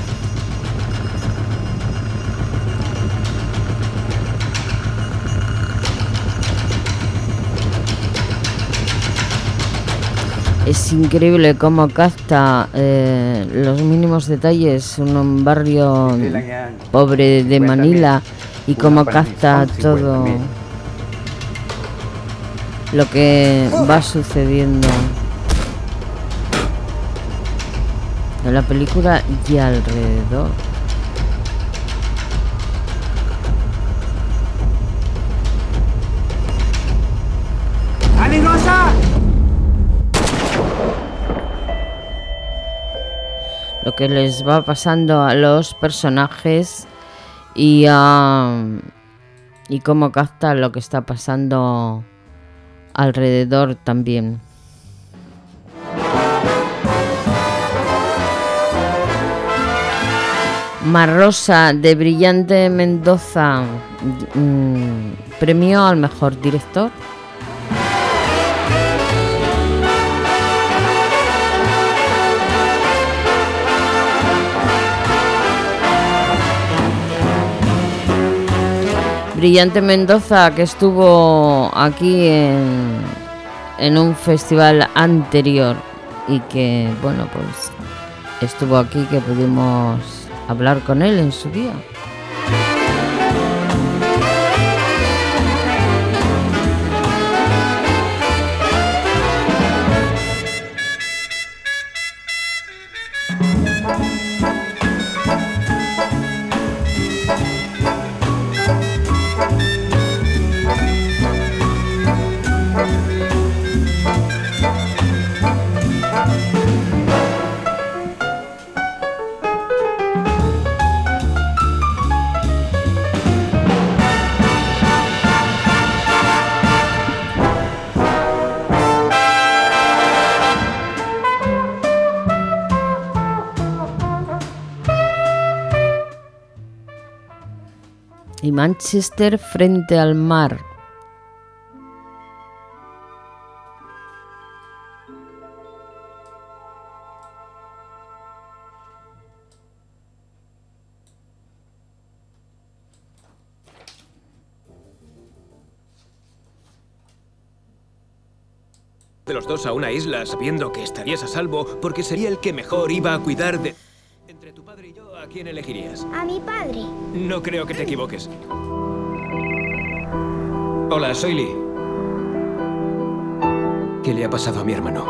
Es increíble cómo capta eh, los mínimos detalles en un barrio pobre de Manila y cómo capta todo lo que va sucediendo en la película y alrededor. Lo que les va pasando a los personajes y a y cómo capta lo que está pasando alrededor también. Marrosa de Brillante Mendoza, mmm, premio al mejor director. Brillante Mendoza, que estuvo aquí en, en un festival anterior y que, bueno, pues estuvo aquí, que pudimos hablar con él en su día. y Manchester frente al mar. De los dos a una isla sabiendo que estarías a salvo porque sería el que mejor iba a cuidar de... Entre tu padre y yo, ¿a quién elegirías? A mi padre. No creo que te equivoques. Hola, soy Lee. ¿Qué le ha pasado a mi hermano?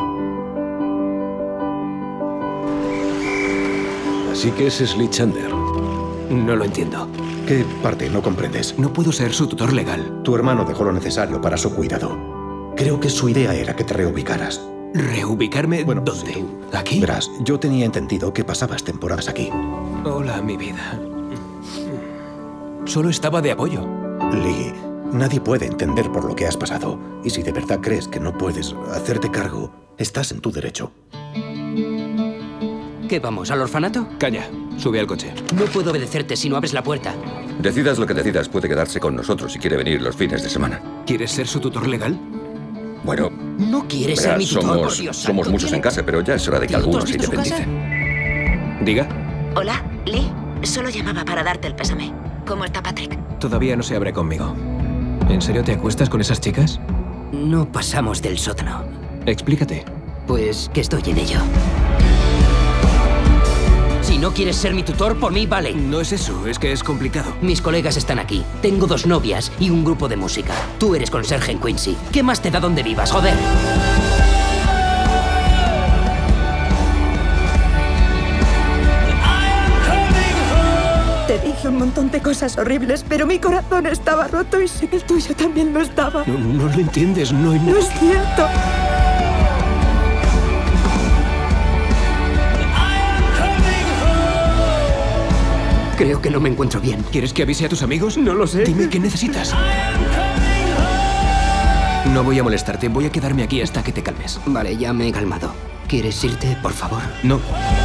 Así que ese es Lee Chandler. No lo entiendo. ¿Qué parte no comprendes? No puedo ser su tutor legal. Tu hermano dejó lo necesario para su cuidado. Creo que su idea era que te reubicaras. ¿Reubicarme? Bueno, ¿dónde? Sí, ¿Aquí? Verás, yo tenía entendido que pasabas temporadas aquí. Hola, mi vida. Solo estaba de apoyo. Lee, nadie puede entender por lo que has pasado. Y si de verdad crees que no puedes hacerte cargo, estás en tu derecho. ¿Qué vamos, al orfanato? Calla, sube al coche. No puedo obedecerte si no abres la puerta. Decidas lo que decidas, puede quedarse con nosotros si quiere venir los fines de semana. ¿Quieres ser su tutor legal? Bueno... No quieres ser mi tutor, somos, por Dios santo. somos muchos en casa, pero ya es hora de que Tío, ¿tú has algunos se visto su independicen. Diga. Hola, Lee. Solo llamaba para darte el pésame. ¿Cómo está Patrick? Todavía no se abre conmigo. ¿En serio te acuestas con esas chicas? No pasamos del sótano. Explícate. Pues que estoy en ello. Si no quieres ser mi tutor, por mí vale. No es eso, es que es complicado. Mis colegas están aquí. Tengo dos novias y un grupo de música. Tú eres conserje en Quincy. ¿Qué más te da donde vivas, joder? Te dije un montón de cosas horribles, pero mi corazón estaba roto y sé que el tuyo también lo estaba. No, no lo entiendes, no hay No es cierto. Creo que no me encuentro bien. ¿Quieres que avise a tus amigos? No lo sé. Dime qué necesitas. No voy a molestarte, voy a quedarme aquí hasta que te calmes. Vale, ya me he calmado. ¿Quieres irte, por favor? No.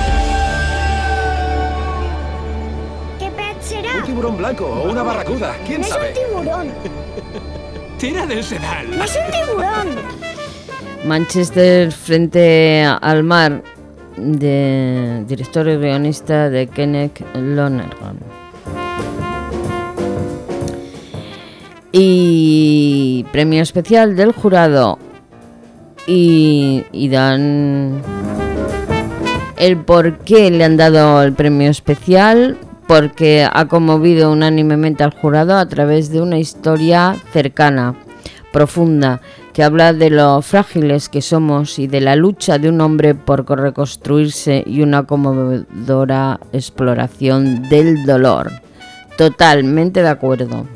¿Qué pez será? Un tiburón blanco o una barracuda, ¿quién no sabe? Es un tiburón. Tira del sedal. No es un tiburón. Manchester frente al mar, de director y guionista de Kenneth Lonergan. Y premio especial del jurado. Y, y dan el por qué le han dado el premio especial, porque ha conmovido unánimemente al jurado a través de una historia cercana, profunda, que habla de lo frágiles que somos y de la lucha de un hombre por reconstruirse y una conmovedora exploración del dolor. Totalmente de acuerdo.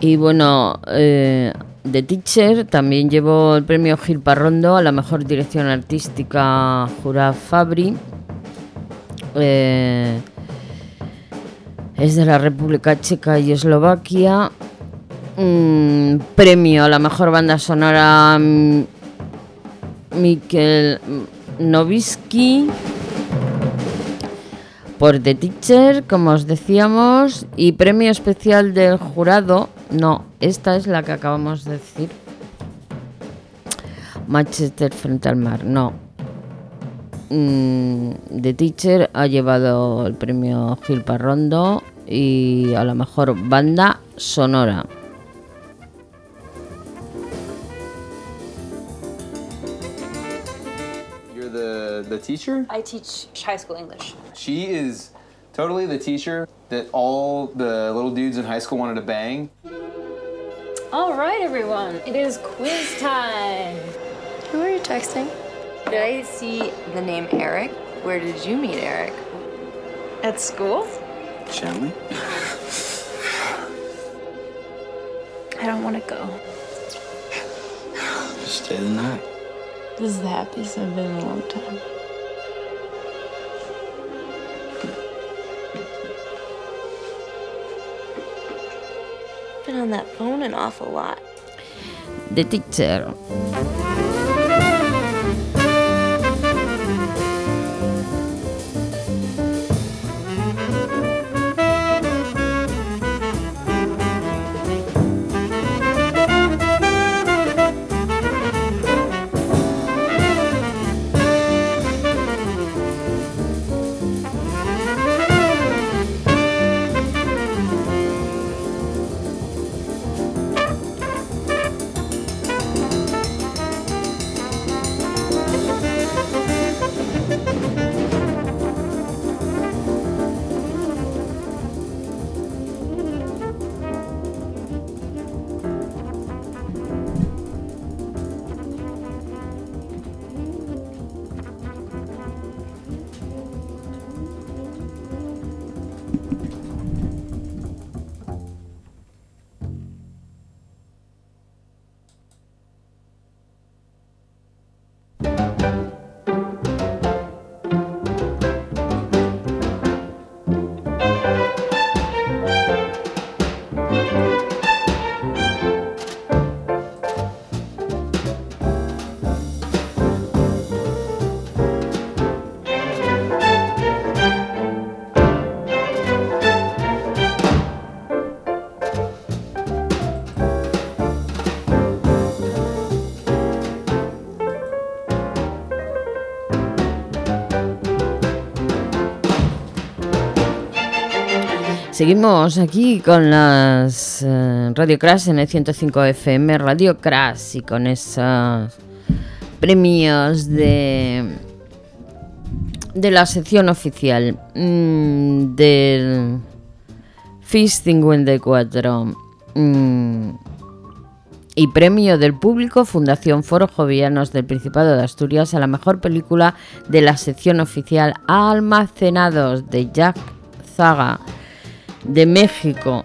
Y bueno, eh, The Teacher también llevó el premio Gil Parrondo a la mejor dirección artística Juraj Fabri. Eh, es de la República Checa y Eslovaquia. Mm, premio a la mejor banda sonora mm, Mikel Nowitzki por The Teacher, como os decíamos, y premio especial del jurado. No, esta es la que acabamos de decir. Manchester frente al mar, no. Mm, The Teacher ha llevado el premio Gil Parrondo y a la mejor banda sonora. You're the, the teacher? I teach high school English. She is totally the teacher that all the little dudes in high school wanted to bang. All right, everyone. It is quiz time. Who are you texting? Did I see the name Eric? Where did you meet Eric? At school? Shanley? I don't want to go. Just stay the night. This is the happiest I've been in a long time. Been on that phone an awful lot. The Teacher. Seguimos aquí con las eh, Radio Crash en el ciento cinco F M, Radio Crash, y con esos premios de de la sección oficial mmm, del F I S cincuenta y cuatro mmm, y premio del público Fundación Foro Jovellanos del Principado de Asturias a la mejor película de la sección oficial Almacenados, de Jack Zaga, de México.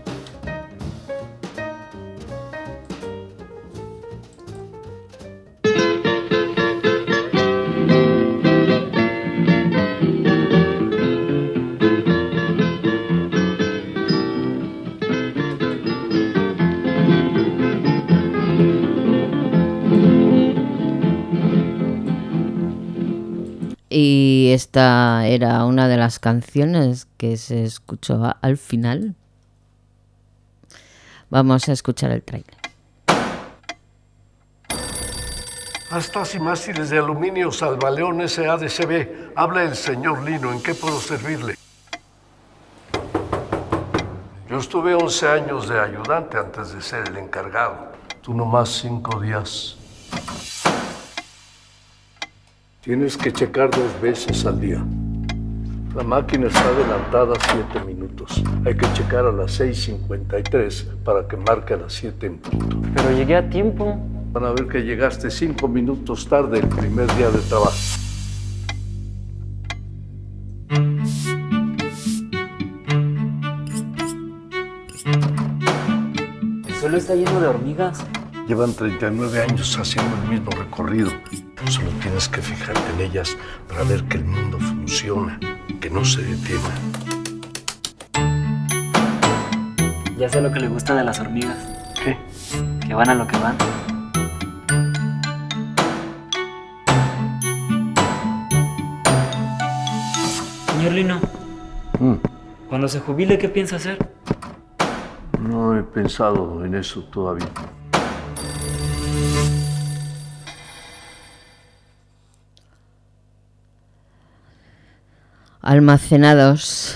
Y esta era una de las canciones que se escuchó al final. Vamos a escuchar el tráiler. Astas y mástiles de aluminio, Salvaleón S A D C B. Habla el señor Lino, ¿en qué puedo servirle? Yo estuve once años de ayudante antes de ser el encargado. Tú nomás cinco días. Tienes que checar dos veces al día. La máquina está adelantada siete minutos. Hay que checar a las seis cincuenta y tres para que marque a las siete en punto. Pero llegué a tiempo. Van a ver que llegaste cinco minutos tarde el primer día de trabajo. Solo cielo está lleno de hormigas. Llevan treinta y nueve años haciendo el mismo recorrido. Solo tienes que fijarte en ellas para ver que el mundo funciona, que no se detiene. Ya sé lo que le gusta de las hormigas. ¿Qué? Que van a lo que van. Señor Lino, Mm. cuando se jubile, ¿qué piensa hacer? No he pensado en eso todavía. Almacenados.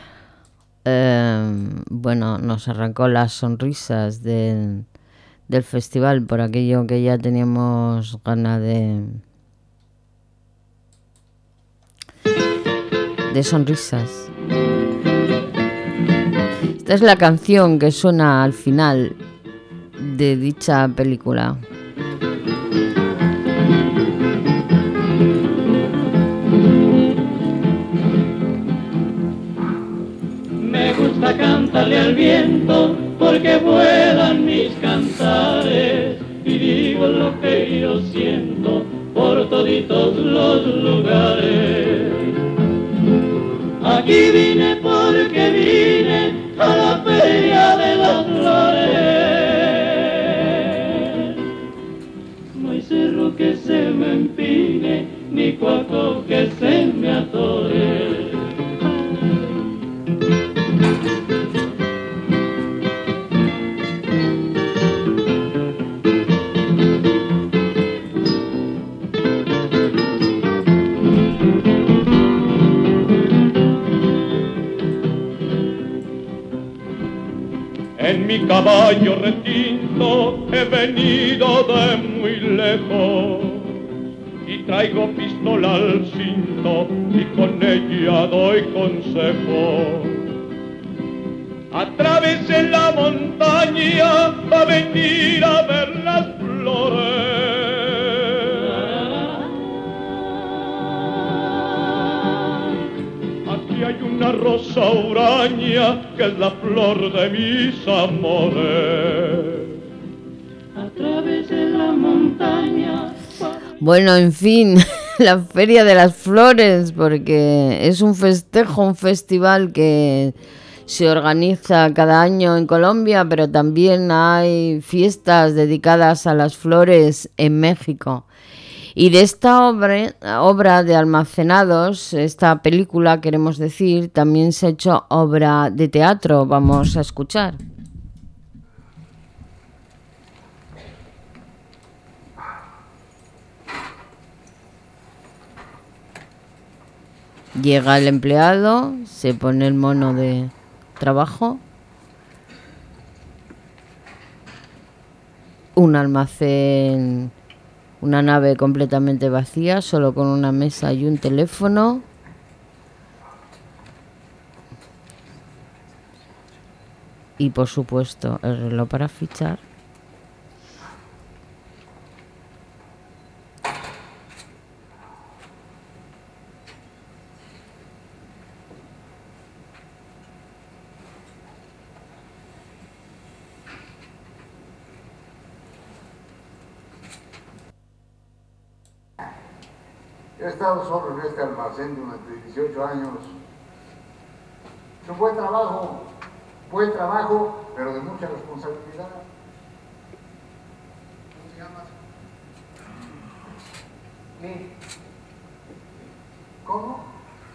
Eh, bueno, nos arrancó las sonrisas del, del festival por aquello que ya teníamos ganas de de sonrisas. Esta es la canción que suena al final de dicha película. Me gusta cantarle al viento porque vuelan mis cantares y digo lo que yo siento por toditos los lugares. Aquí vine porque vine a la feria de las flores. No hay cerro que se me empine ni cuaco que se me atore. En mi caballo retinto he venido de muy lejos y traigo pistola al cinto y con ella doy consejo. Atravesé la montaña para venir a ver las flores. Aquí hay una rosa huraña que es la flor de mis amores. Atravesé la montaña. Bueno, en fin, la Feria de las Flores, porque es un festejo, un festival que se organiza cada año en Colombia, pero también hay fiestas dedicadas a las flores en México. Y de esta obra, obra de Almacenados, esta película, queremos decir, también se ha hecho obra de teatro. Vamos a escuchar. Llega el empleado, se pone el mono de trabajo, un almacén, una nave completamente vacía, solo con una mesa y un teléfono. Y por supuesto el reloj para fichar. He estado solo en este almacén durante dieciocho años. Es un buen trabajo, buen trabajo, pero de mucha responsabilidad. ¿Cómo se llama? Ni. ¿Cómo?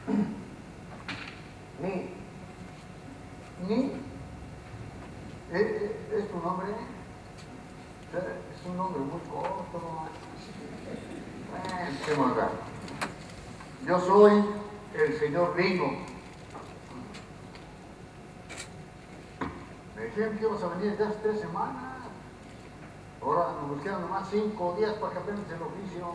Ni. Ni. ¿Es, es tu nombre? Es un nombre muy corto, ¿no? Eh, qué maldad. Yo soy el señor Lino. Me dijeron que ibas a venir ya hace tres semanas. Ahora nos quedan nomás cinco días para que aprendas el oficio.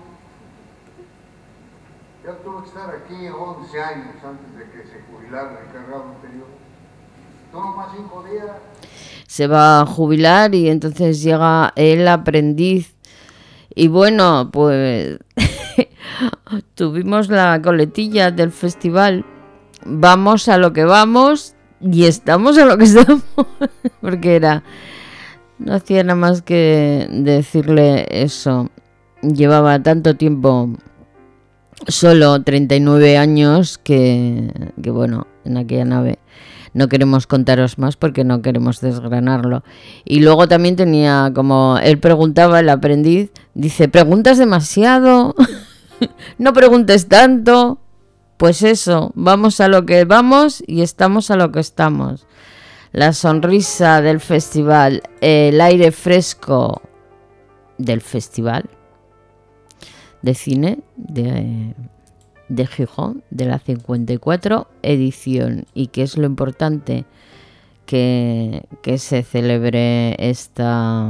Ya tuve que estar aquí once años antes de que se jubilara el encargado anterior. Tú nomás cinco días. Se va a jubilar y entonces llega el aprendiz. Y bueno, pues tuvimos la coletilla del festival. Vamos a lo que vamos y estamos a lo que estamos. Porque era No hacía nada más que decirle eso. Llevaba tanto tiempo solo, treinta y nueve años, que, que bueno, en aquella nave. No queremos contaros más porque no queremos desgranarlo. Y luego también tenía, como él preguntaba, el aprendiz, dice, ¿preguntas demasiado? No preguntes tanto. Pues eso, vamos a lo que vamos y estamos a lo que estamos. La sonrisa del festival, el aire fresco del festival de cine de... de Gijón, de la cincuenta y cuatro edición. Y que es lo importante que, que se celebre esta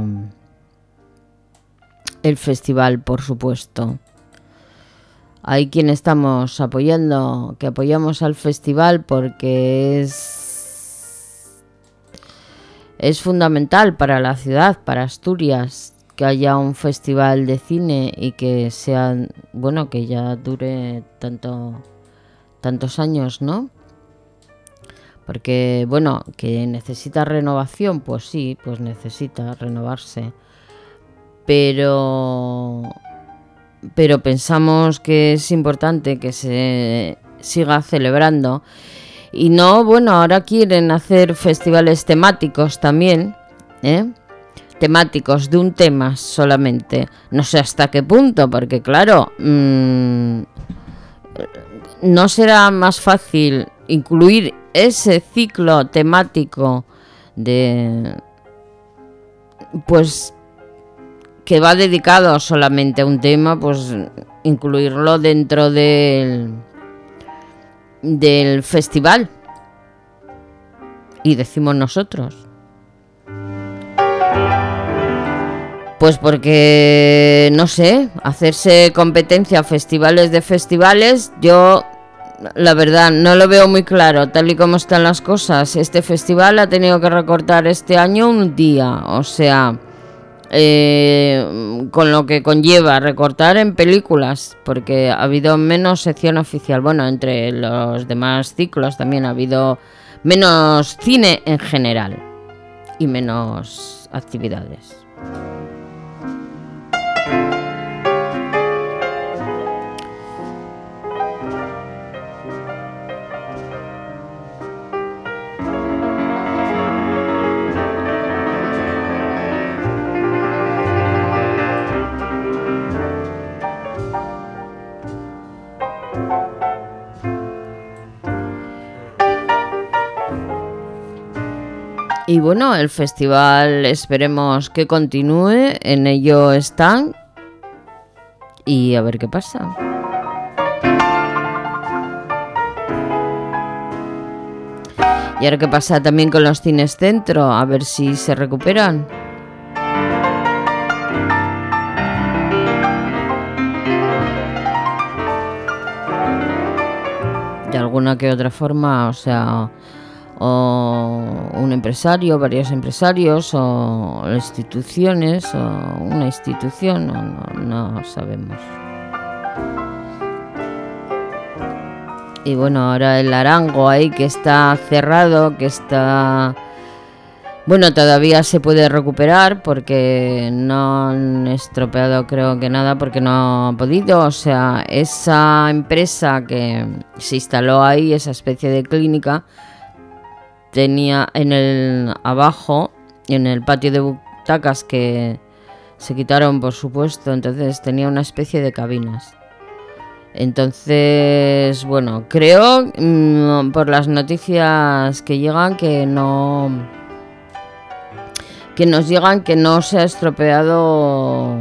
el festival, por supuesto. Hay quien estamos apoyando, que apoyamos al festival porque es es fundamental para la ciudad, para Asturias, que haya un festival de cine y que sea, bueno, que ya dure tanto tantos años, ¿no? Porque, bueno, que necesita renovación, pues sí, pues necesita renovarse. Pero pero pensamos que es importante que se siga celebrando. Y no, bueno, ahora quieren hacer festivales temáticos también, ¿eh? Temáticos de un tema solamente. No sé hasta qué punto, porque claro, mmm, no será más fácil incluir ese ciclo temático de, pues, que va dedicado solamente a un tema, pues incluirlo dentro del del festival. Y decimos nosotros, pues porque, no sé, hacerse competencia a festivales de festivales, yo la verdad no lo veo muy claro, tal y como están las cosas. Este festival ha tenido que recortar este año un día, o sea, eh, con lo que conlleva recortar en películas, porque ha habido menos sección oficial. Bueno, entre los demás ciclos también ha habido menos cine en general y menos actividades. Y bueno, el festival esperemos que continúe, en ello están, y a ver qué pasa. Y ahora qué pasa también con los cines centro, a ver si se recuperan. De alguna que otra forma, o sea, o un empresario, varios empresarios, o instituciones, o una institución, no, no, no sabemos. Y bueno, ahora el Arango ahí que está cerrado, que está... Bueno, todavía se puede recuperar porque no han estropeado creo que nada, porque no han podido. O sea, esa empresa que se instaló ahí, esa especie de clínica, tenía en el abajo, en el patio de butacas que se quitaron, por supuesto, entonces tenía una especie de cabinas. Entonces, bueno, creo mmm, por las noticias que llegan que no... que nos llegan que no se ha estropeado,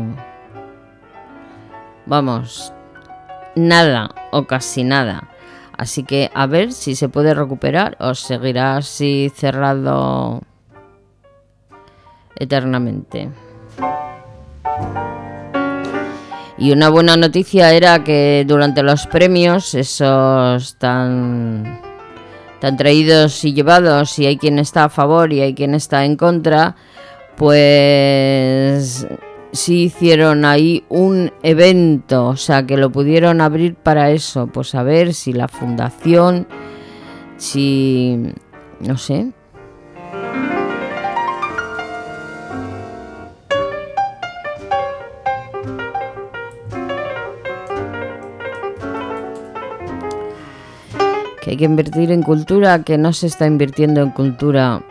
vamos, nada o casi nada. Así que a ver si se puede recuperar o seguirá así cerrado eternamente. Y una buena noticia era que durante los premios, esos tan, tan traídos y llevados, y hay quien está a favor y hay quien está en contra, pues sí hicieron ahí un evento, o sea que lo pudieron abrir para eso, pues a ver si la fundación, si... no sé. que hay que invertir en cultura, que no se está invirtiendo en cultura.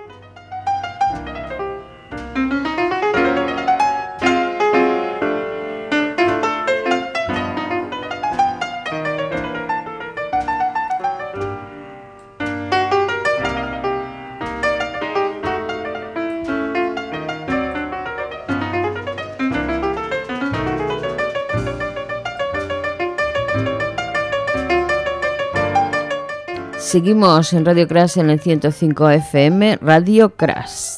Seguimos en Radio Crash en el ciento cinco F M, Radio Crash.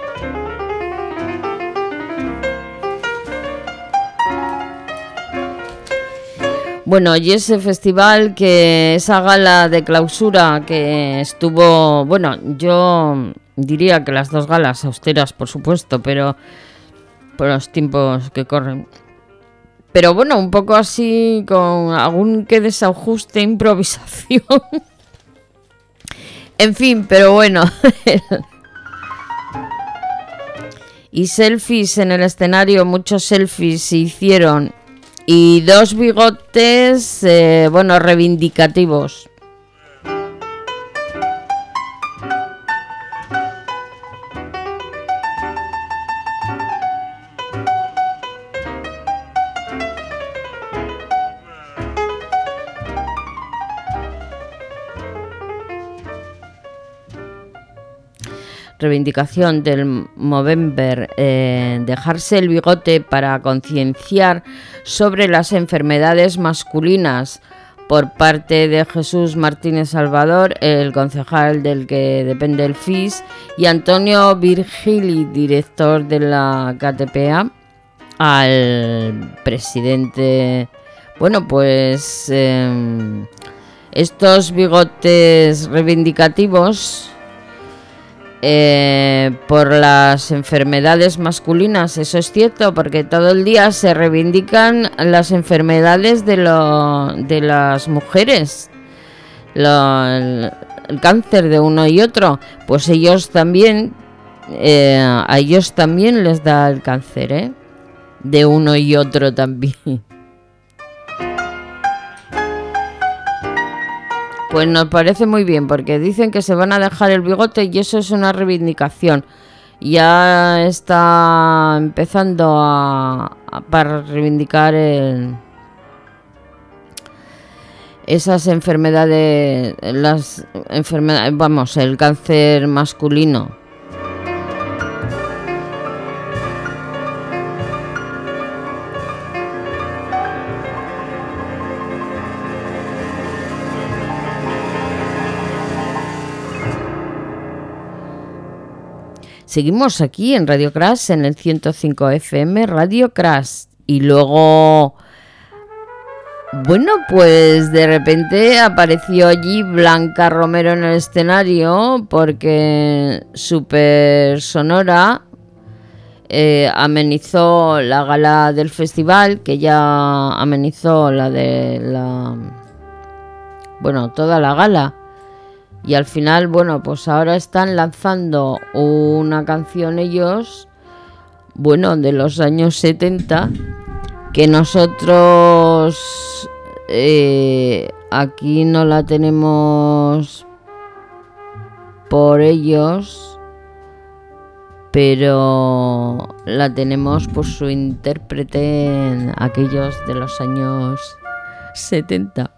Bueno, y ese festival, que esa gala de clausura que estuvo, bueno, yo diría que las dos galas austeras, por supuesto, pero por los tiempos que corren. Pero bueno, un poco así, con algún que desajuste, improvisación. En fin, pero bueno. Y selfies en el escenario, muchos selfies se hicieron. Y dos bigotes, eh, bueno, reivindicativos. Reivindicación del Movember, eh, dejarse el bigote para concienciar sobre las enfermedades masculinas por parte de Jesús Martínez Salvador, el concejal del que depende el F I S, y Antonio Virgili, director de la K T P A, al presidente. Bueno, pues eh, estos bigotes reivindicativos Eh, por las enfermedades masculinas, eso es cierto, porque todo el día se reivindican las enfermedades de, lo, de las mujeres, lo, el, el cáncer de uno y otro, pues ellos también, eh, a ellos también les da el cáncer, ¿eh? De uno y otro también. Pues nos parece muy bien, porque dicen que se van a dejar el bigote y eso es una reivindicación. Ya está empezando a, a para reivindicar el, esas enfermedades, las enfermedades, vamos, el cáncer masculino. Seguimos aquí en Radio Crash en el ciento cinco F M, Radio Crash. Y luego, bueno, pues de repente apareció allí Blanca Romero en el escenario, porque Super Sonora eh, amenizó la gala del festival, que ya amenizó la de la... bueno, toda la gala. Y al final, bueno, pues ahora están lanzando una canción ellos, bueno, de los años setenta, que nosotros eh, aquí no la tenemos por ellos, pero la tenemos por su intérprete en aquellos de los años setenta.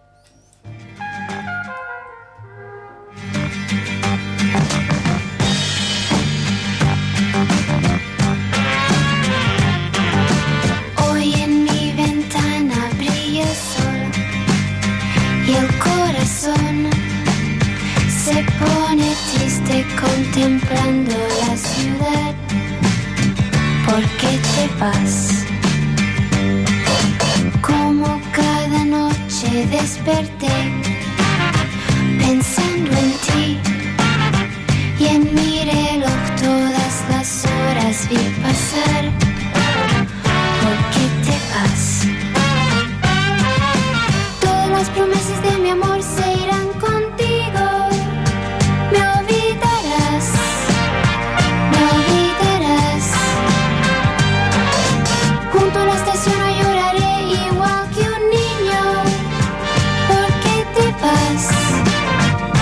Se pone triste contemplando la ciudad. ¿Por qué te vas? Como cada noche desperté pensando en ti, y en mi reloj todas las horas vi pasar. ¿Por qué te vas? Todas las promesas de mi amor se irán contigo. Me olvidarás, me olvidarás. Junto a la estación yo lloraré igual que un niño. ¿Por qué te vas?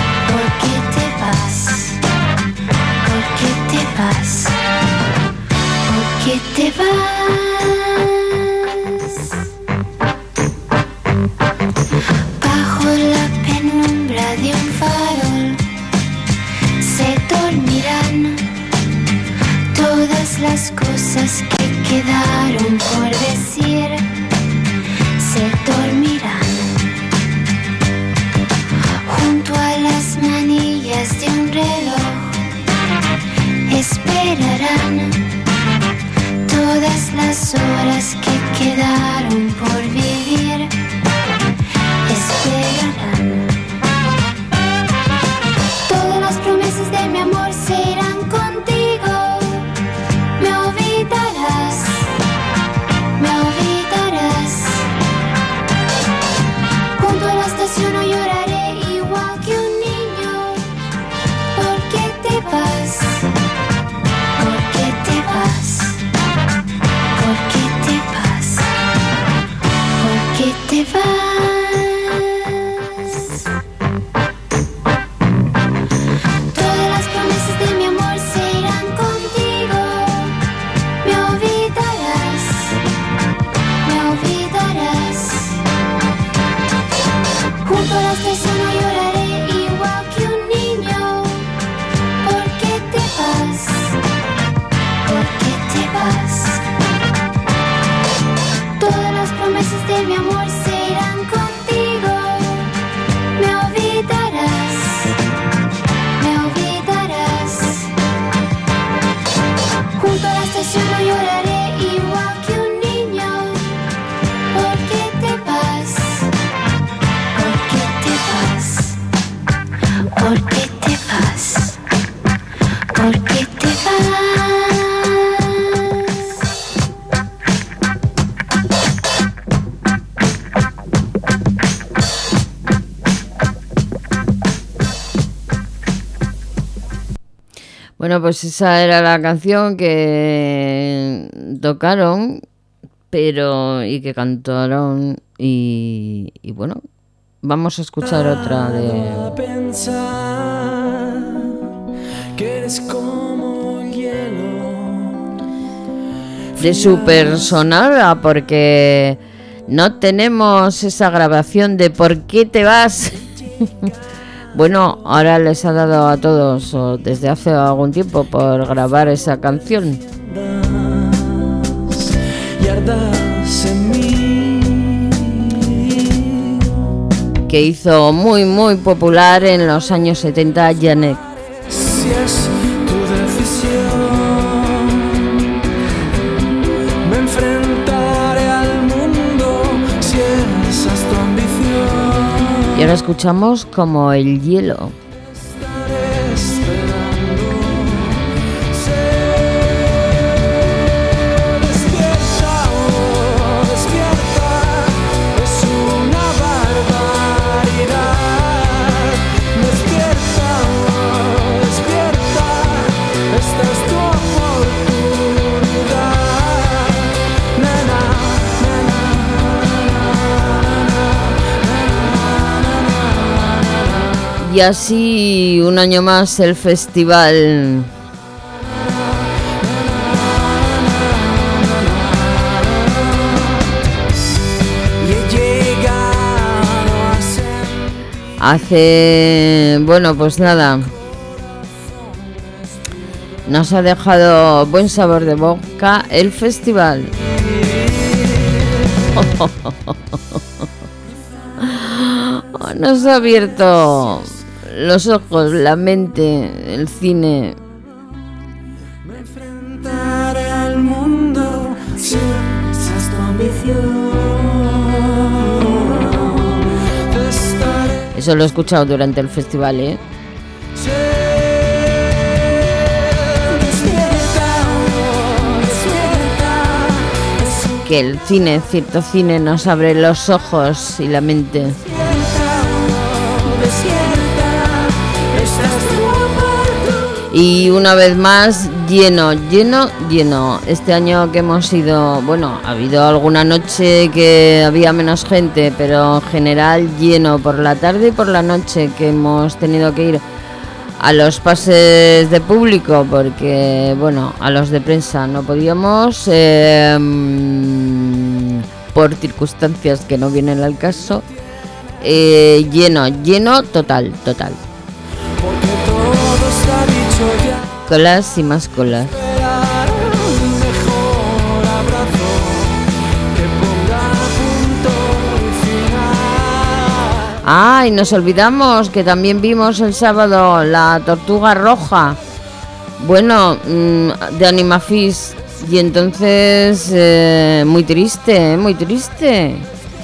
la estación no lloraré igual que un niño. ¿Por qué te vas? ¿Por qué te vas? Todas las promesas de mi amor se irán contigo. Me olvidarás, me olvidarás. Junto a la estación no lloraré igual que un niño. ¿Por qué te vas? ¿Por qué te vas? ¿Por qué te vas? ¿Por qué te vas? Bueno, pues esa era la canción que tocaron, pero y que cantaron y, y bueno, vamos a escuchar otra de pensar que eres como el hielo de Super Sonora, porque no tenemos esa grabación de ¿por qué te vas? Bueno, ahora les ha dado a todos o desde hace algún tiempo por grabar esa canción y ardas en mí, que hizo muy muy popular en los años setenta Janet. si es tu decisión, me enfrentaré al mundo si esa es tu ambición. Y ahora escuchamos Como el hielo. Estaré esperando. Despierta, oh, despierta, es una barbaridad. Despierta, oh, despierta, esta es tu oportunidad. Nena, nena, Y así un año más el festival. Hace, bueno, pues nada, nos ha dejado buen sabor de boca el festival. Nos ha abierto los ojos, la mente, el cine. me enfrentaré al mundo si esa es tu ambición. Te estaré. Eso lo he escuchado durante el festival, ¿eh? Que el cine, cierto cine, nos abre los ojos y la mente. Y una vez más, lleno, lleno, lleno. Este año que hemos ido, bueno, ha habido alguna noche que había menos gente, pero en general lleno por la tarde y por la noche, que hemos tenido que ir a los pases de público, porque, bueno, a los de prensa no podíamos, eh, por circunstancias que no vienen al caso. Eh, lleno, lleno, total, total. Colas y más colas. Ah, y nos olvidamos que también vimos el sábado La Tortuga Roja. Bueno, de Animafis. Y entonces, eh, muy triste, muy triste.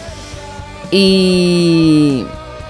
Y...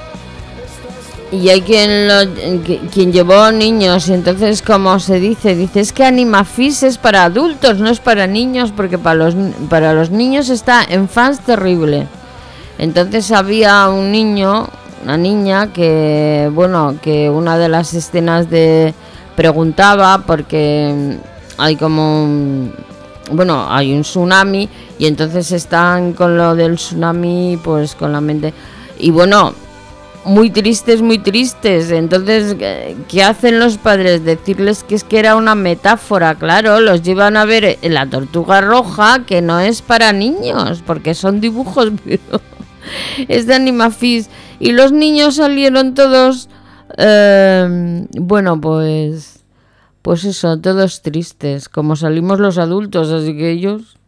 Y hay quien, lo, quien llevó niños, y entonces, como se dice, dice, es que Animafis es para adultos, no es para niños, porque para los, para los niños está en fans terrible. Entonces había un niño, una niña, que, bueno, que una de las escenas de preguntaba, porque hay como un, bueno, hay un tsunami, y entonces están con lo del tsunami, pues con la mente, y bueno, muy tristes, muy tristes. Entonces, ¿qué hacen los padres? Decirles que es que era una metáfora. Claro, los llevan a ver La Tortuga Roja, que no es para niños, porque son dibujos, pero es de Animafis. Y los niños salieron todos, eh, bueno, pues, pues eso, todos tristes, como salimos los adultos, así que ellos,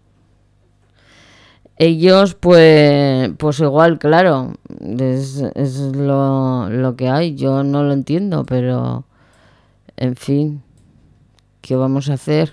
ellos pues, pues igual, claro, es, es lo, lo que hay, yo no lo entiendo, pero, en fin, ¿qué vamos a hacer?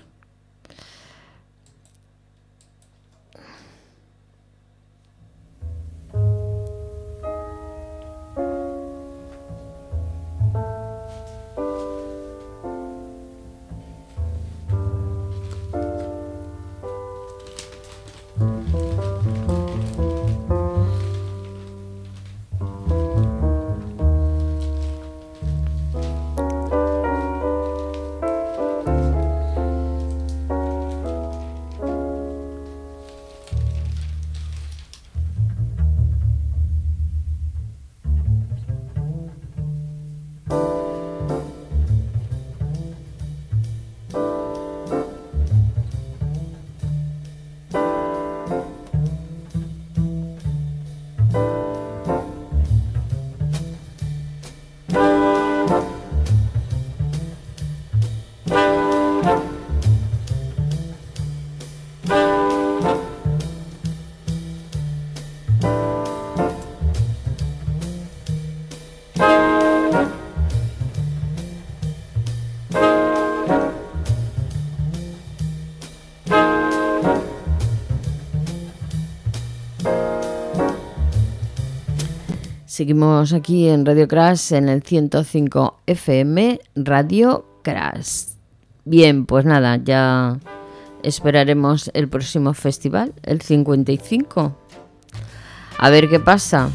Seguimos aquí en Radio Crash en el ciento cinco F M, Radio Crash. Bien, pues nada, ya esperaremos el próximo festival, el cincuenta y cinco. A ver qué pasa.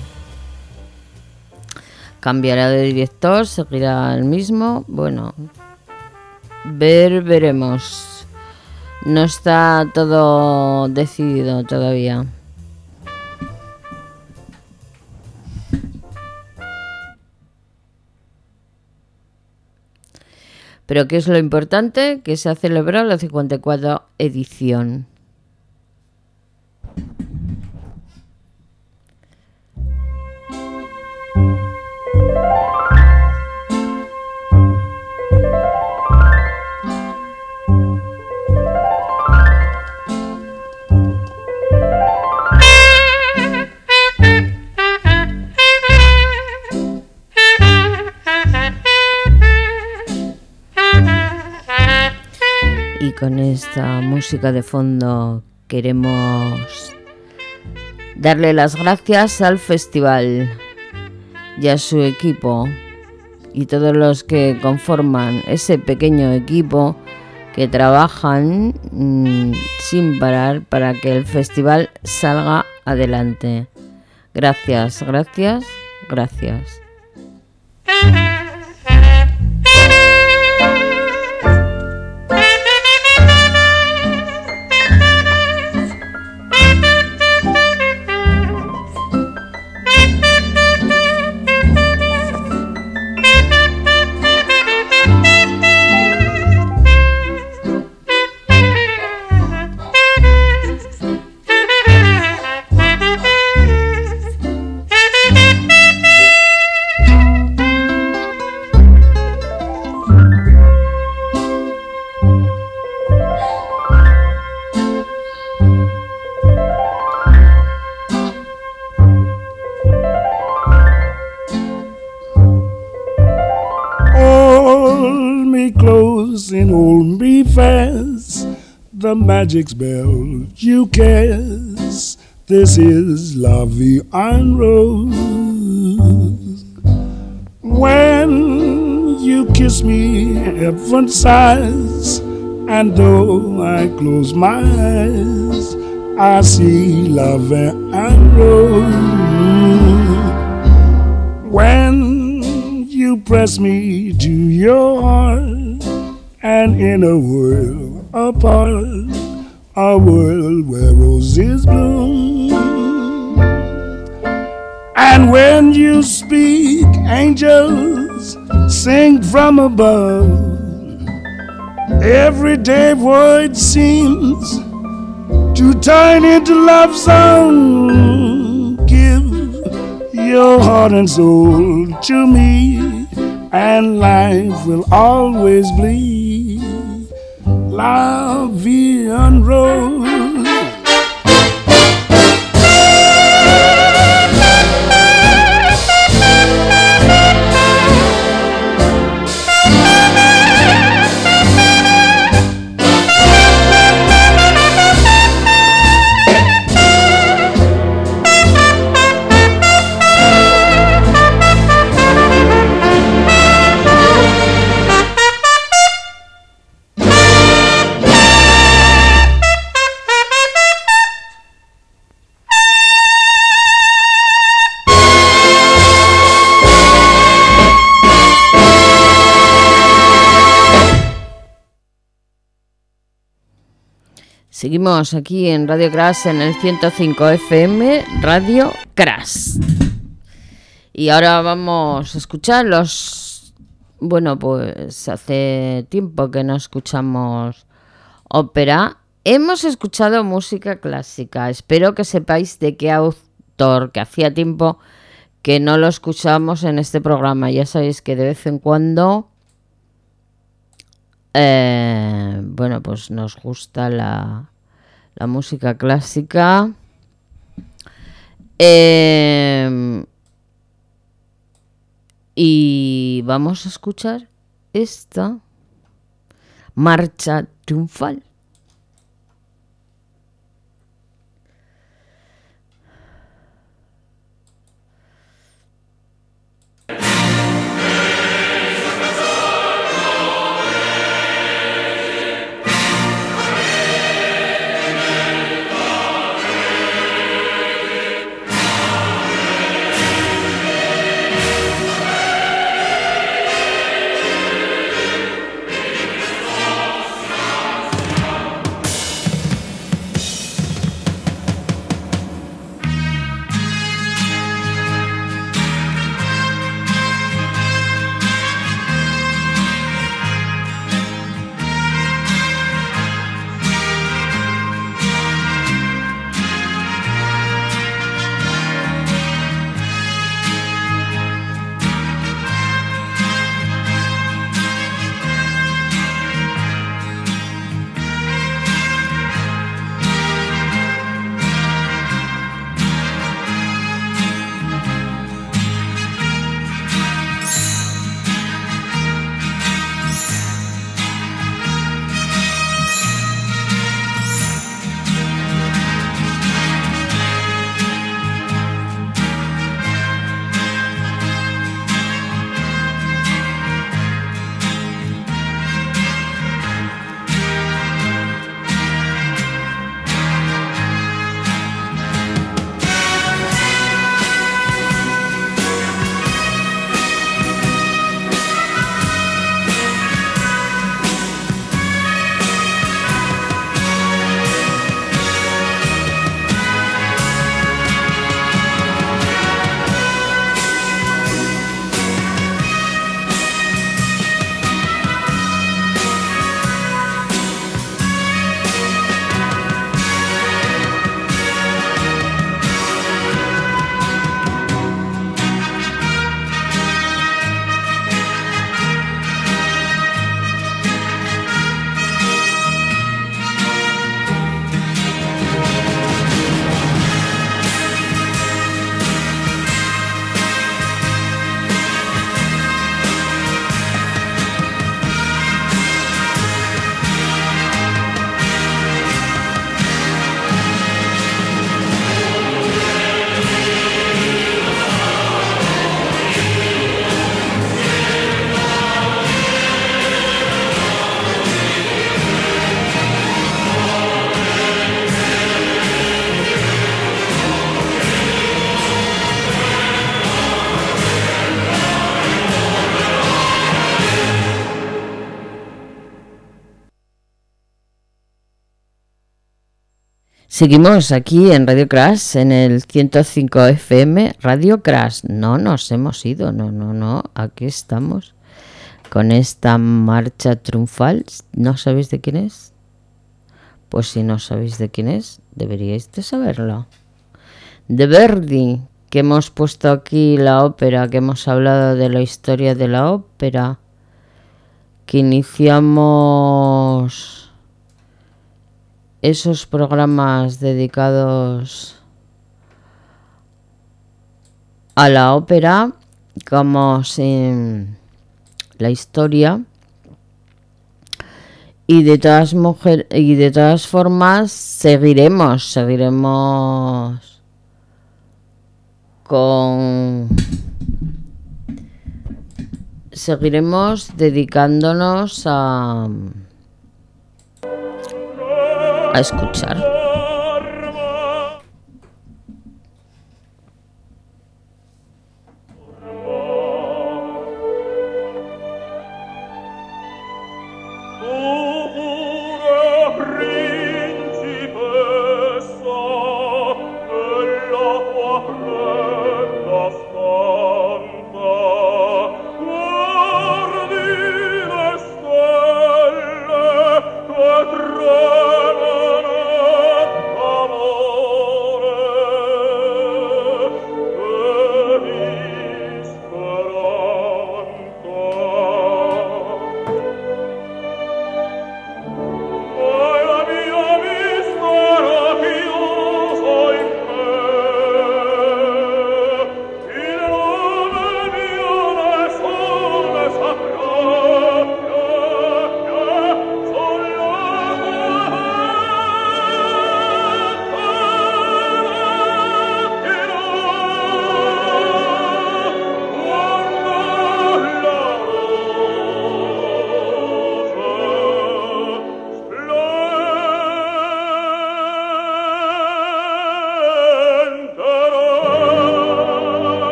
Cambiará de director, seguirá el mismo. Bueno, ver, veremos. No está todo decidido todavía. Pero ¿qué es lo importante? Que se ha celebrado la cincuenta y cuarta edición. Y con esta música de fondo queremos darle las gracias al festival y a su equipo y todos los que conforman ese pequeño equipo que trabajan mmm, sin parar para que el festival salga adelante. Gracias, gracias, gracias. And hold me fast, the magic spell you cast. This is La Vie en Rose. When you kiss me, heaven sighs, and though I close my eyes, I see La Vie en Rose. When you press me to your heart, and in a world apart, a world where roses bloom. And when you speak, angels sing from above. Everyday word seems to turn into love song. Give your heart and soul to me, and life will always be la vie en rose. Seguimos aquí en Radio Crash en el ciento cinco F M, Radio Crash. Y ahora vamos a escuchar los... Bueno, pues hace tiempo que no escuchamos ópera. Hemos escuchado música clásica. Espero que sepáis de qué autor, que hacía tiempo que no lo escuchamos en este programa. Ya sabéis que de vez en cuando... Eh, bueno, pues nos gusta la, la música clásica. Eh, y vamos a escuchar esta marcha triunfal. Seguimos aquí en Radio Crash, en el ciento cinco F M, Radio Crash. No nos hemos ido, no, no, no, aquí estamos con esta marcha triunfal. ¿No sabéis de quién es? Pues si no sabéis de quién es, deberíais de saberlo. De Verdi, que hemos puesto aquí la ópera, que hemos hablado de la historia de la ópera, que iniciamos esos programas dedicados a la ópera, como sin la historia, y de todas mujer y de todas formas seguiremos, seguiremos con seguiremos dedicándonos a a escuchar.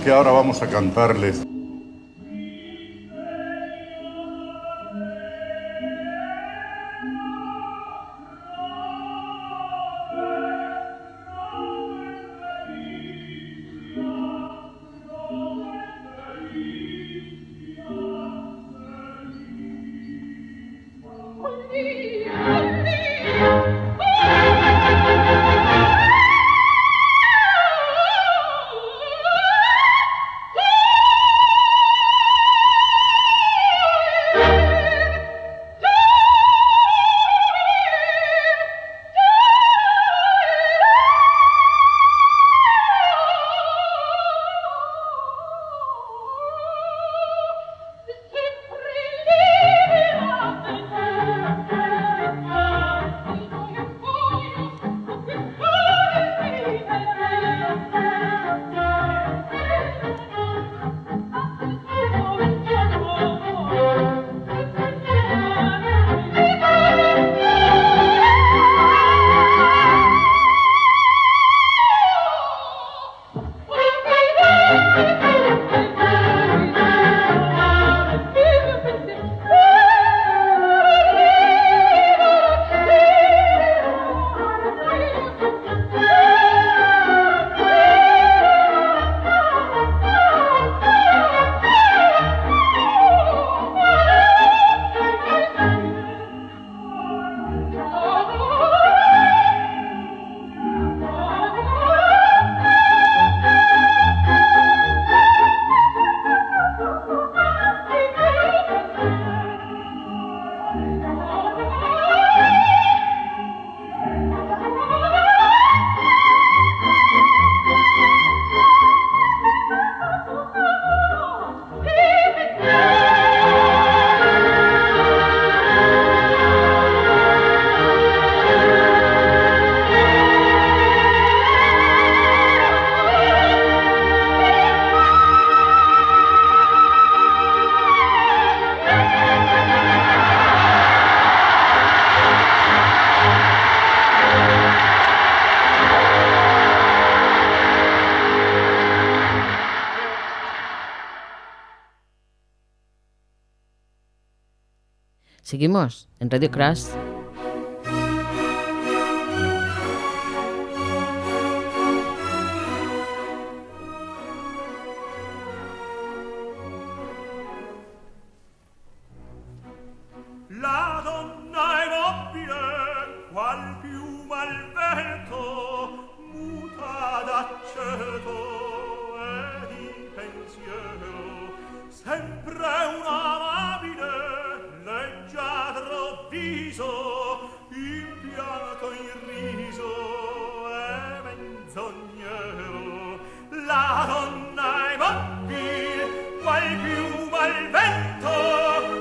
que ahora vamos a cantarles. Seguimos en Radio Crash. La donna è nobile, qual piuma al vento, muta d'aceto ed in pensiero, sempre un amabile, leggiadro viso, impianto in riso e menzognero. La donna è nobile, qual piuma al vento,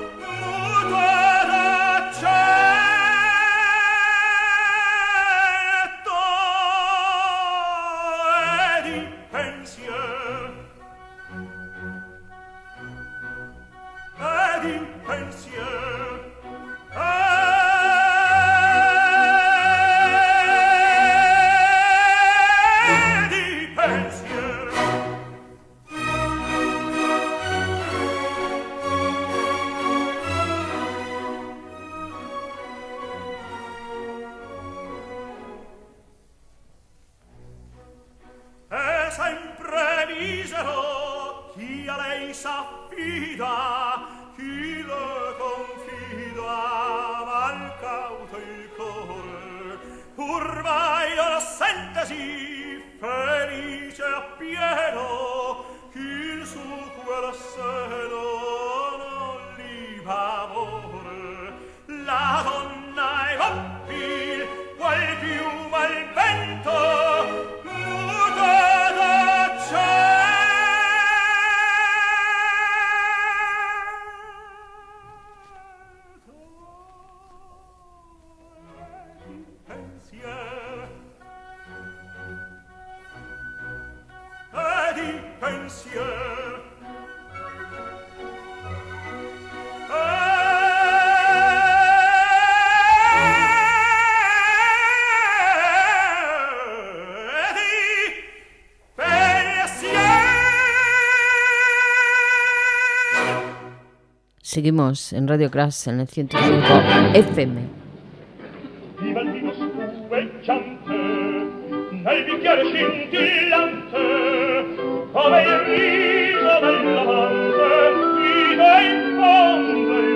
Seguimos en Radio Crash en el ciento cinco F M. Viva il vino scureggiante nel bicchiere scintillante, come il riso dell'amante vide in fondo il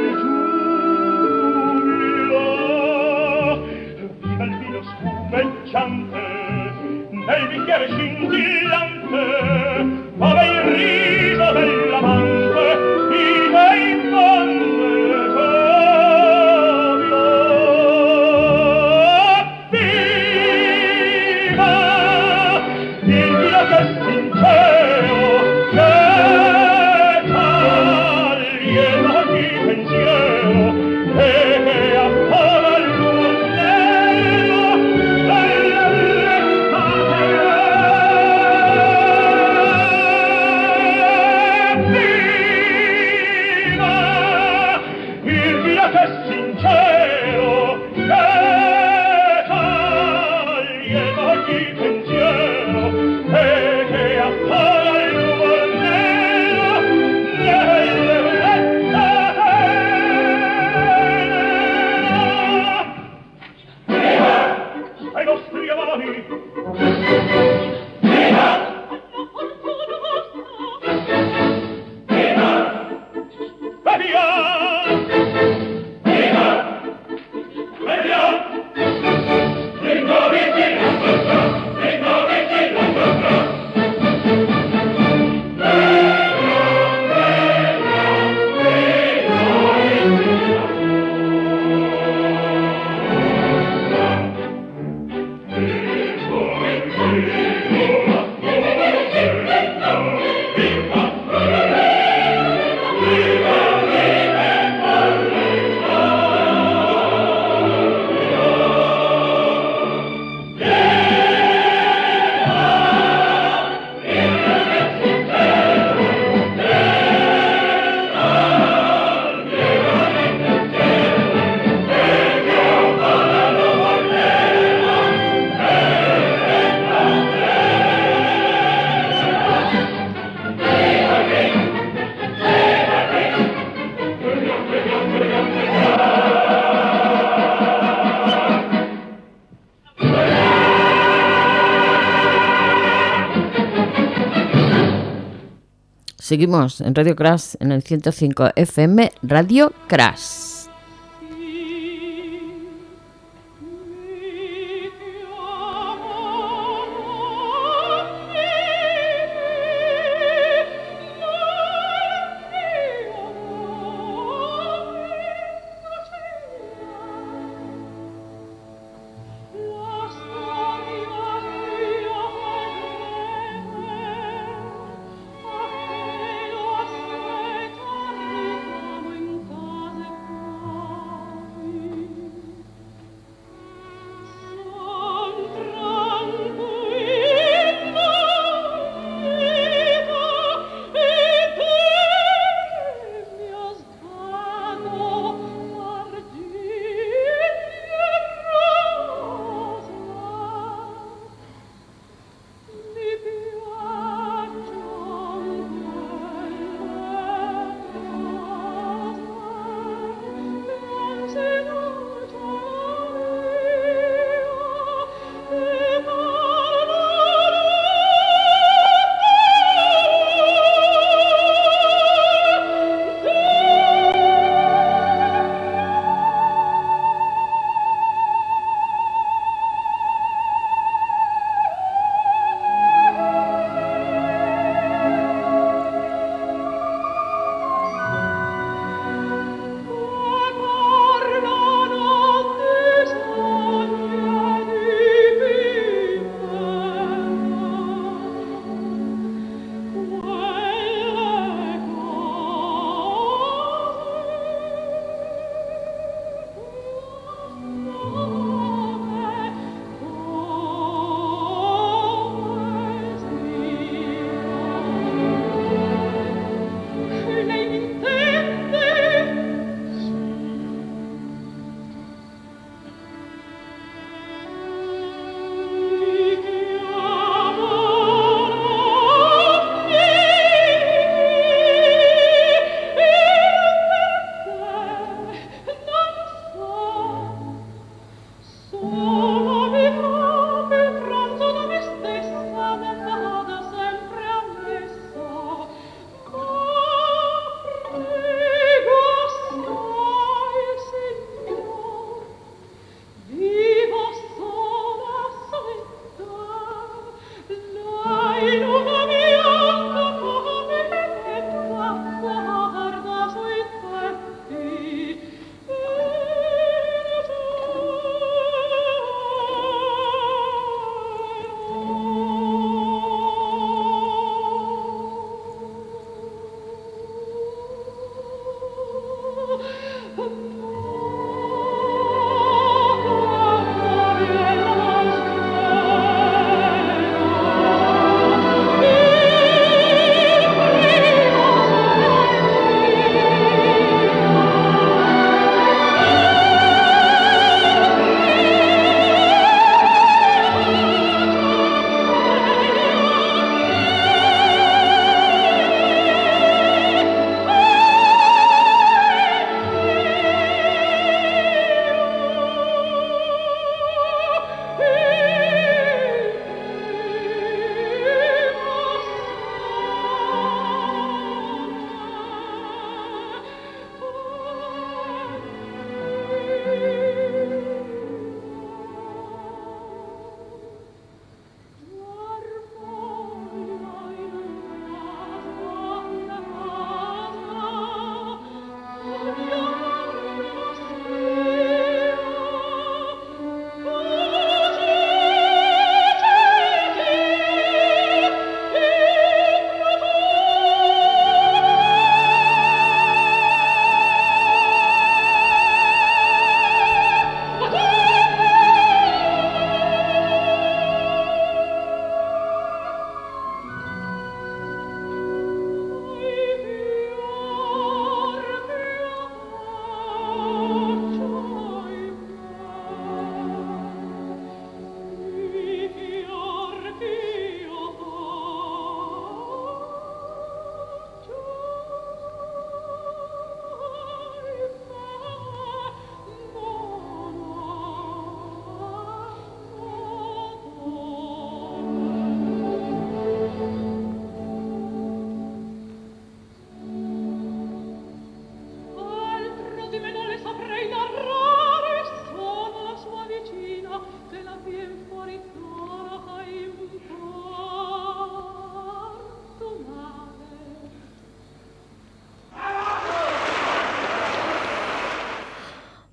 giubilo. Viva il vino scureggiante nel bicchiere scintillante, come il riso dell'amante vide in fondo il giubilo. Viva il vino che sincero, che taglieva di pensiero e che appaga il lunello ai nostri amori. Seguimos en Radio Crash en el ciento cinco F M, Radio Crash. Thank you.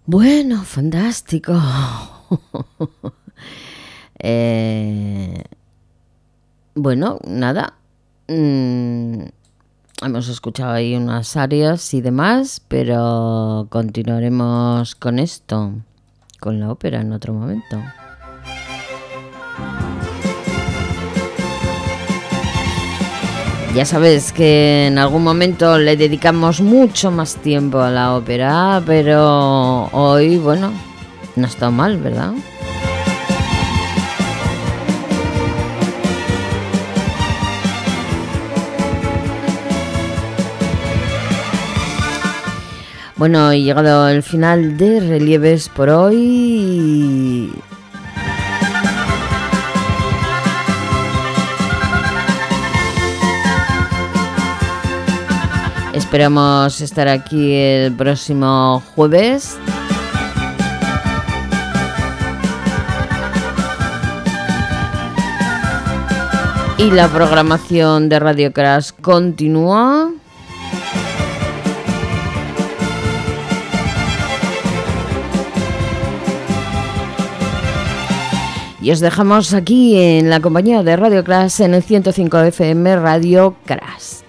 Bueno, fantástico. eh, bueno, nada. Mm, hemos escuchado ahí unas áreas y demás, pero continuaremos con esto, con la ópera en otro momento. Ya sabes que en algún momento le dedicamos mucho más tiempo a la ópera, pero hoy, bueno, no ha estado mal, ¿verdad? Bueno, y llegado el final de Relieves por hoy. Esperamos estar aquí el próximo jueves. Y la programación de Radio Crash continúa. Y os dejamos aquí en la compañía de Radio Crash en el ciento cinco F M Radio Crash.